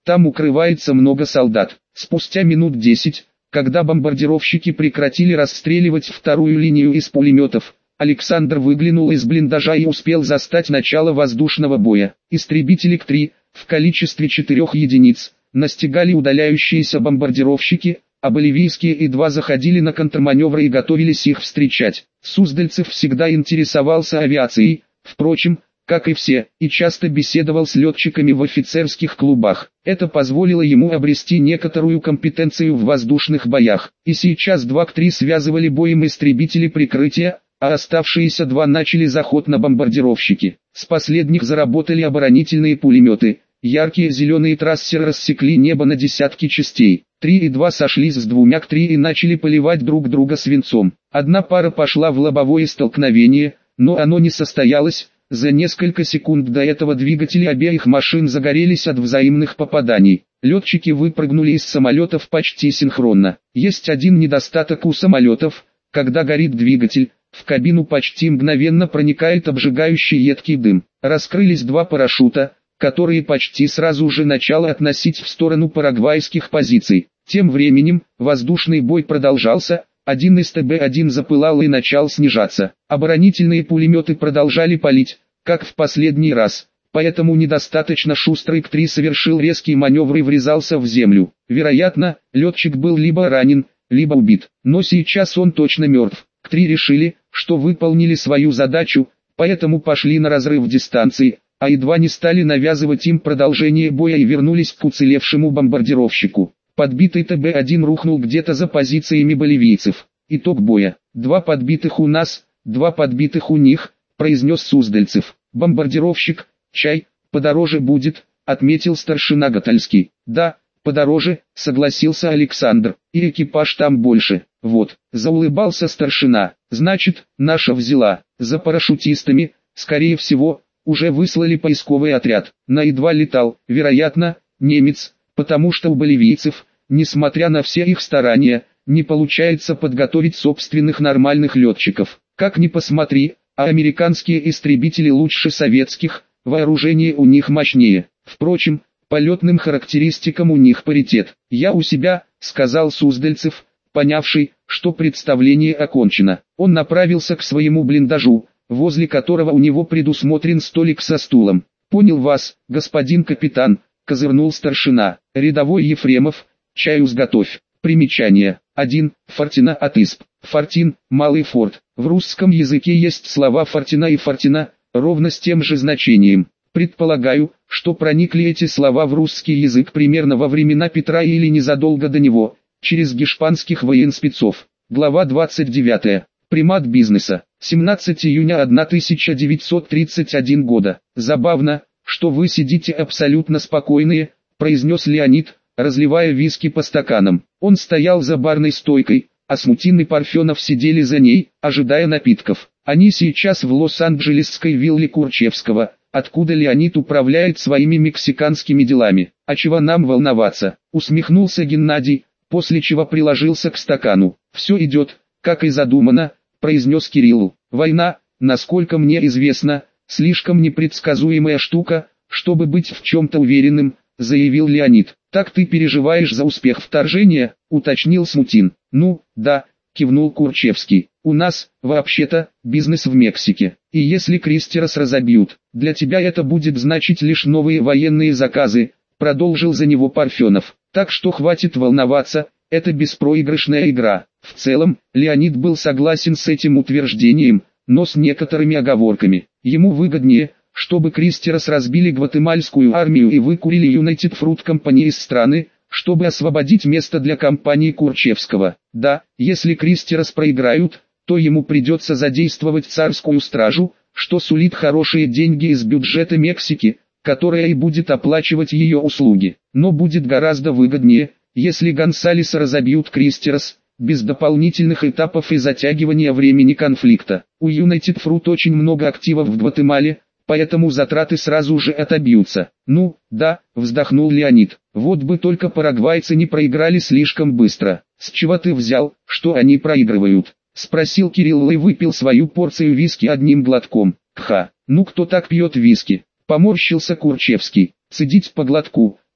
S1: Там укрывается много солдат. Спустя минут десять, когда бомбардировщики прекратили расстреливать вторую линию из пулеметов, Александр выглянул из блиндажа и успел застать начало воздушного боя. Истребители К три, в количестве четырех единиц, настигали удаляющиеся бомбардировщики, а боливийские И два заходили на контрманевры и готовились их встречать. Суздальцев всегда интересовался авиацией, впрочем, как и все, и часто беседовал с летчиками в офицерских клубах. Это позволило ему обрести некоторую компетенцию в воздушных боях. И сейчас два К три связывали боем истребители прикрытия, а оставшиеся два начали заход на бомбардировщики. С последних заработали оборонительные пулеметы. Яркие зеленые трассеры рассекли небо на десятки частей. Три И два сошлись с двумя К три и начали поливать друг друга свинцом. Одна пара пошла в лобовое столкновение, но оно не состоялось. За несколько секунд до этого двигатели обеих машин загорелись от взаимных попаданий. Летчики выпрыгнули из самолетов почти синхронно. Есть один недостаток у самолетов: когда горит двигатель, в кабину почти мгновенно проникает обжигающий едкий дым. Раскрылись два парашюта, которые почти сразу же начало относить в сторону парагвайских позиций. Тем временем, воздушный бой продолжался. Один из Тэ Бэ один запылал и начал снижаться. Оборонительные пулеметы продолжали палить, как в последний раз, поэтому недостаточно шустрый К три совершил резкий маневр и врезался в землю. Вероятно, летчик был либо ранен, либо убит, но сейчас он точно мертв. К три решили, что выполнили свою задачу, поэтому пошли на разрыв дистанции, а И два не стали навязывать им продолжение боя и вернулись к уцелевшему бомбардировщику. Подбитый Тэ Бэ один рухнул где-то за позициями боливийцев. Итог боя: два подбитых у нас, два подбитых у них, произнес Суздальцев. Бомбардировщик, чай, подороже будет, отметил старшина Готальский. Да, подороже, согласился Александр, и экипаж там больше. Вот, заулыбался старшина. Значит, наша взяла. За парашютистами, скорее всего, уже выслали поисковый отряд. На И два летал, вероятно, немец, потому что у боливийцев, несмотря на все их старания, не получается подготовить собственных нормальных летчиков. Как ни посмотри, а американские истребители лучше советских, вооружение у них мощнее. Впрочем, по летным характеристикам у них паритет. «Я у себя», — сказал Суздальцев, понявший, что представление окончено. Он направился к своему блиндажу, возле которого у него предусмотрен столик со стулом. «Понял вас, господин капитан», — козырнул старшина. «Рядовой Ефремов, чаю сготовь». Примечание. один. Фортина от исп. Фортин, малый форт. В русском языке есть слова фортина и фортина, ровно с тем же значением. Предполагаю, что проникли эти слова в русский язык примерно во времена Петра или незадолго до него, через гешпанских военспецов. Глава двадцать девятая. Примат бизнеса. семнадцатого июня тысяча девятьсот тридцать первого года. «Забавно, что вы сидите абсолютно спокойные», — произнес Леонид, разливая виски по стаканам. Он стоял за барной стойкой, а Смутин и Парфенов сидели за ней, ожидая напитков. Они сейчас в Лос-Анджелесской вилле Курчевского, откуда Леонид управляет своими мексиканскими делами. «А чего нам волноваться?» — усмехнулся Геннадий, после чего приложился к стакану. «Все идет, как и задумано», — произнес Кириллу. «Война, насколько мне известно, слишком непредсказуемая штука, чтобы быть в чем-то уверенным», — заявил Леонид. «Так ты переживаешь за успех вторжения?» — уточнил Смутин. «Ну, да», — кивнул Курчевский. «У нас, вообще-то, бизнес в Мексике. И если Кристерос разобьют, для тебя это будет значить лишь новые военные заказы», — продолжил за него Парфенов. «Так что хватит волноваться, это беспроигрышная игра». В целом, Леонид был согласен с этим утверждением, но с некоторыми оговорками. Ему выгоднее, чтобы Кристерос разбили гватемальскую армию и выкурили United Fruit Company из страны, чтобы освободить место для компании Курчевского. Да, если Кристерос проиграют, то ему придется задействовать царскую стражу, что сулит хорошие деньги из бюджета Мексики, которая и будет оплачивать ее услуги. Но будет гораздо выгоднее, если Гонсалеса разобьют Кристерос, без дополнительных этапов и затягивания времени конфликта. У United Fruit очень много активов в Гватемале, поэтому затраты сразу же отобьются. «Ну, да», — вздохнул Леонид, — «вот бы только парагвайцы не проиграли слишком быстро». «С чего ты взял, что они проигрывают?» — спросил Кирилл и выпил свою порцию виски одним глотком. «Кха, ну кто так пьет виски?» — поморщился Курчевский. «Цедить по глотку,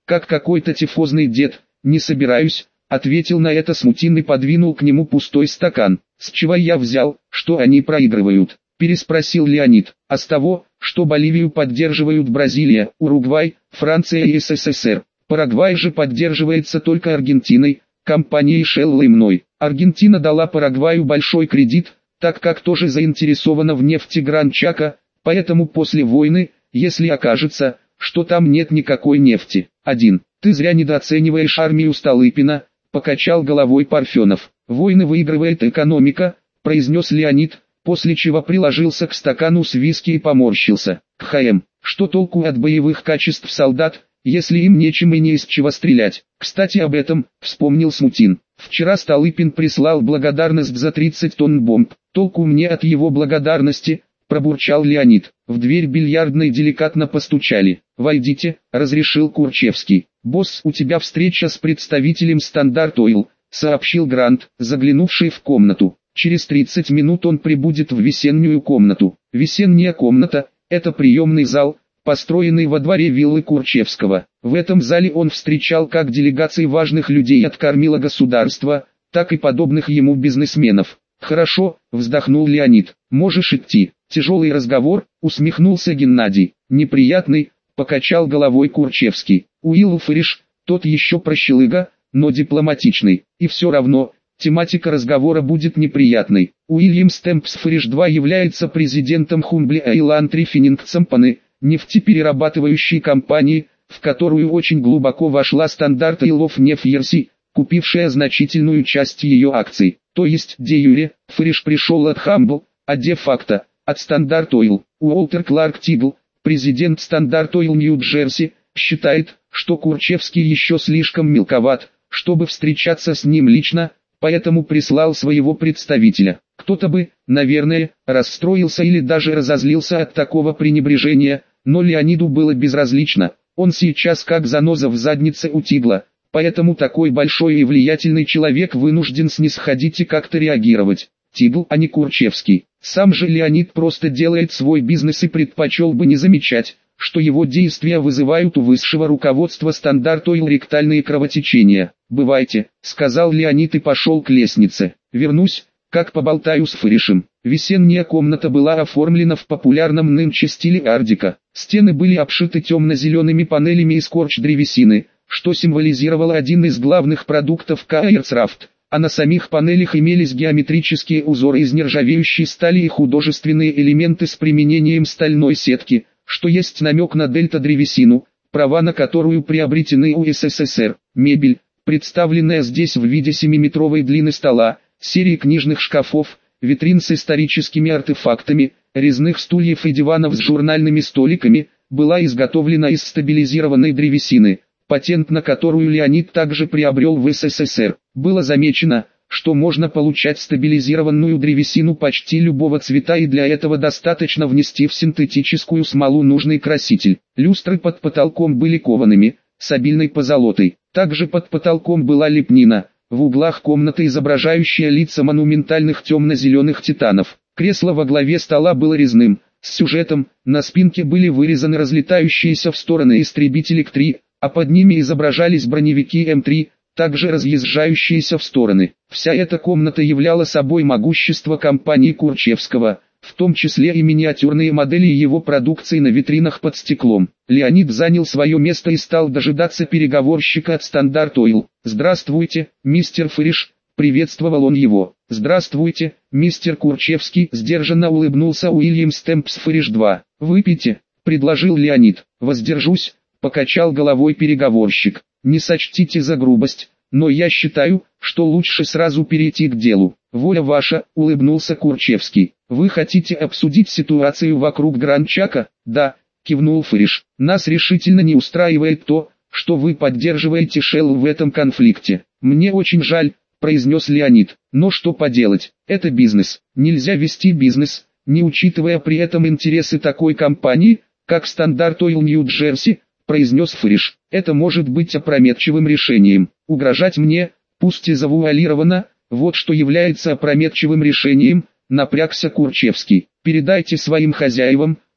S1: как какой-то тифозный дед. Не собираюсь, ответил на это Смутин и подвинул к нему пустой стакан. С чего я взял, что они проигрывают? Переспросил Леонид. А с того, что Боливию поддерживают Бразилия, Уругвай, Франция и СССР. Парагвай же поддерживается только Аргентиной, компанией Shell и мной. Аргентина дала Парагваю большой кредит, так как тоже заинтересована в нефти Гран-Чако, поэтому после войны, если окажется, что там нет никакой нефти. один. Ты зря недооцениваешь армию Столыпина, покачал головой Парфенов. Войны выигрывает экономика, произнес Леонид, после чего приложился к стакану с виски и поморщился. Кхм, что толку от боевых качеств солдат, если им нечем и не из чего стрелять? Кстати, об этом, вспомнил Смутин. Вчера Столыпин прислал благодарность за тридцать тонн бомб. Толку мне от его благодарности, пробурчал Леонид. В дверь бильярдной деликатно постучали. «Войдите», — разрешил Курчевский. «Босс, у тебя встреча с представителем Стандарт Ойл», — сообщил Грант, заглянувший в комнату. «Через тридцать минут он прибудет в весеннюю комнату». Весенняя комната — это приемный зал, построенный во дворе виллы Курчевского. В этом зале он встречал как делегации важных людей от кормила государства, так и подобных ему бизнесменов. «Хорошо», — вздохнул Леонид, — «можешь идти». «Тяжелый разговор», — усмехнулся Геннадий. «Неприятный», — покачал головой Курчевский. «Уилл Фриш, тот еще прощелыга, но дипломатичный. И все равно, тематика разговора будет неприятной. Уильям Стэмпс Фриш два является президентом Humble Island Refining Company, нефтеперерабатывающей компании, в которую очень глубоко вошла Стандарт Ойл оф Нью-Йорси, купившая значительную часть ее акций. То есть, де юре, Фриш пришел от Humble, а де-факто от Стандарт Ойл. Уолтер Кларк Тигл, президент Стандарт Ойл Нью-Джерси, считает, что Курчевский еще слишком мелковат, чтобы встречаться с ним лично, поэтому прислал своего представителя. Кто-то бы, наверное, расстроился или даже разозлился от такого пренебрежения, но Леониду было безразлично. Он сейчас как заноза в заднице у Тигла, поэтому такой большой и влиятельный человек вынужден снисходить и как-то реагировать. Тигл, а не Курчевский. Сам же Леонид просто делает свой бизнес и предпочел бы не замечать, что его действия вызывают у высшего руководства Стандарт Ойл ректальные кровотечения. «Бывайте», — сказал Леонид и пошел к лестнице. «Вернусь, как поболтаю с Фришем». Весенняя комната была оформлена в популярном нынче стиле ар-деко. Стены были обшиты темно-зелеными панелями из корч-древесины, что символизировало один из главных продуктов Каирцрафт. А на самих панелях имелись геометрические узоры из нержавеющей стали и художественные элементы с применением стальной сетки, что есть намек на дельта-древесину, права на которую приобретены у СССР. Мебель, представленная здесь в виде семиметровой длины стола, серии книжных шкафов, витрин с историческими артефактами, резных стульев и диванов с журнальными столиками, была изготовлена из стабилизированной древесины, патент на которую Леонид также приобрел в СССР. Было замечено, что можно получать стабилизированную древесину почти любого цвета, и для этого достаточно внести в синтетическую смолу нужный краситель. Люстры под потолком были коваными, с обильной позолотой. Также под потолком была лепнина, в углах комнаты изображающая лица монументальных темно-зеленых титанов. Кресло во главе стола было резным, с сюжетом, на спинке были вырезаны разлетающиеся в стороны истребители К три, а под ними изображались броневики М три, также разъезжающиеся в стороны. Вся эта комната являла собой могущество компании Курчевского, в том числе и миниатюрные модели его продукции на витринах под стеклом. Леонид занял свое место и стал дожидаться переговорщика от Стандарт Ойл. «Здравствуйте, мистер Фриш», — приветствовал он его. «Здравствуйте, мистер Курчевский», — сдержанно улыбнулся Уильям Стэмпс Фриш два. «Выпейте», — предложил Леонид. «Воздержусь», — покачал головой переговорщик. «Не сочтите за грубость, но я считаю, что лучше сразу перейти к делу». «Воля ваша», — улыбнулся Курчевский. «Вы хотите обсудить ситуацию вокруг Гран-Чако?» «Да», — кивнул Фриш. «Нас решительно не устраивает то, что вы поддерживаете Shell в этом конфликте. Мне очень жаль», — произнес Леонид. «Но что поделать, это бизнес. Нельзя вести бизнес, не учитывая при этом интересы такой компании, как Стандарт Ойл Нью-Джерси», — произнес Фриш. «Это может быть опрометчивым решением. Угрожать мне, пусть и завуалированно, вот что является опрометчивым решением», — напрягся Курчевский. «Передайте своим хозяевам,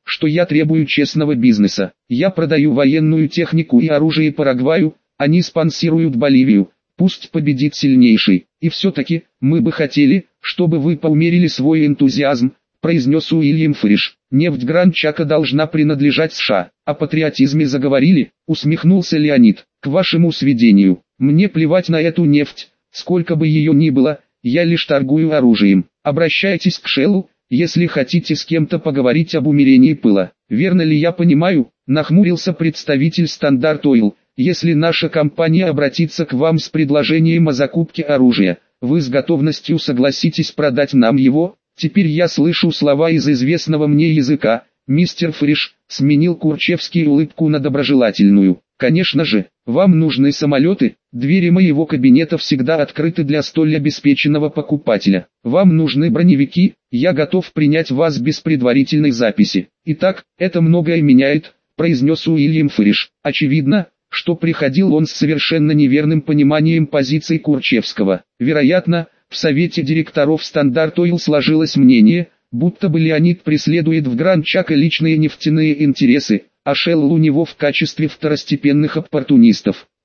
S1: что я требую честного бизнеса. Я продаю военную технику и оружие Парагваю, они спонсируют Боливию. Пусть победит сильнейший. И все-таки, мы бы хотели, чтобы вы поумерили свой энтузиазм, произнес Уильям Фриш. Нефть Гранд-Чака должна принадлежать США. О патриотизме заговорили, усмехнулся Леонид. К вашему сведению, мне плевать на эту нефть, сколько бы ее ни было, я лишь торгую оружием. Обращайтесь к Шеллу, если хотите с кем-то поговорить об умерении пыла. Верно ли я понимаю, нахмурился представитель Стандарт Ойл. Если наша компания обратится к вам с предложением о закупке оружия, вы с готовностью согласитесь продать нам его? Теперь я слышу слова из известного мне языка. Мистер Фриш сменил Курчевский улыбку на доброжелательную. Конечно же, вам нужны самолеты, двери моего кабинета всегда открыты для столь обеспеченного покупателя. Вам нужны броневики, я готов принять вас без предварительной записи. Итак, это многое меняет, произнес Уильям Фриш. Очевидно, что приходил он с совершенно неверным пониманием позиций Курчевского. Вероятно, в совете директоров Стандарт Ойл сложилось мнение, будто бы Леонид преследует в Гранд-Чака личные нефтяные интересы, а Шелл у него в качестве второстепенных оппортунистов.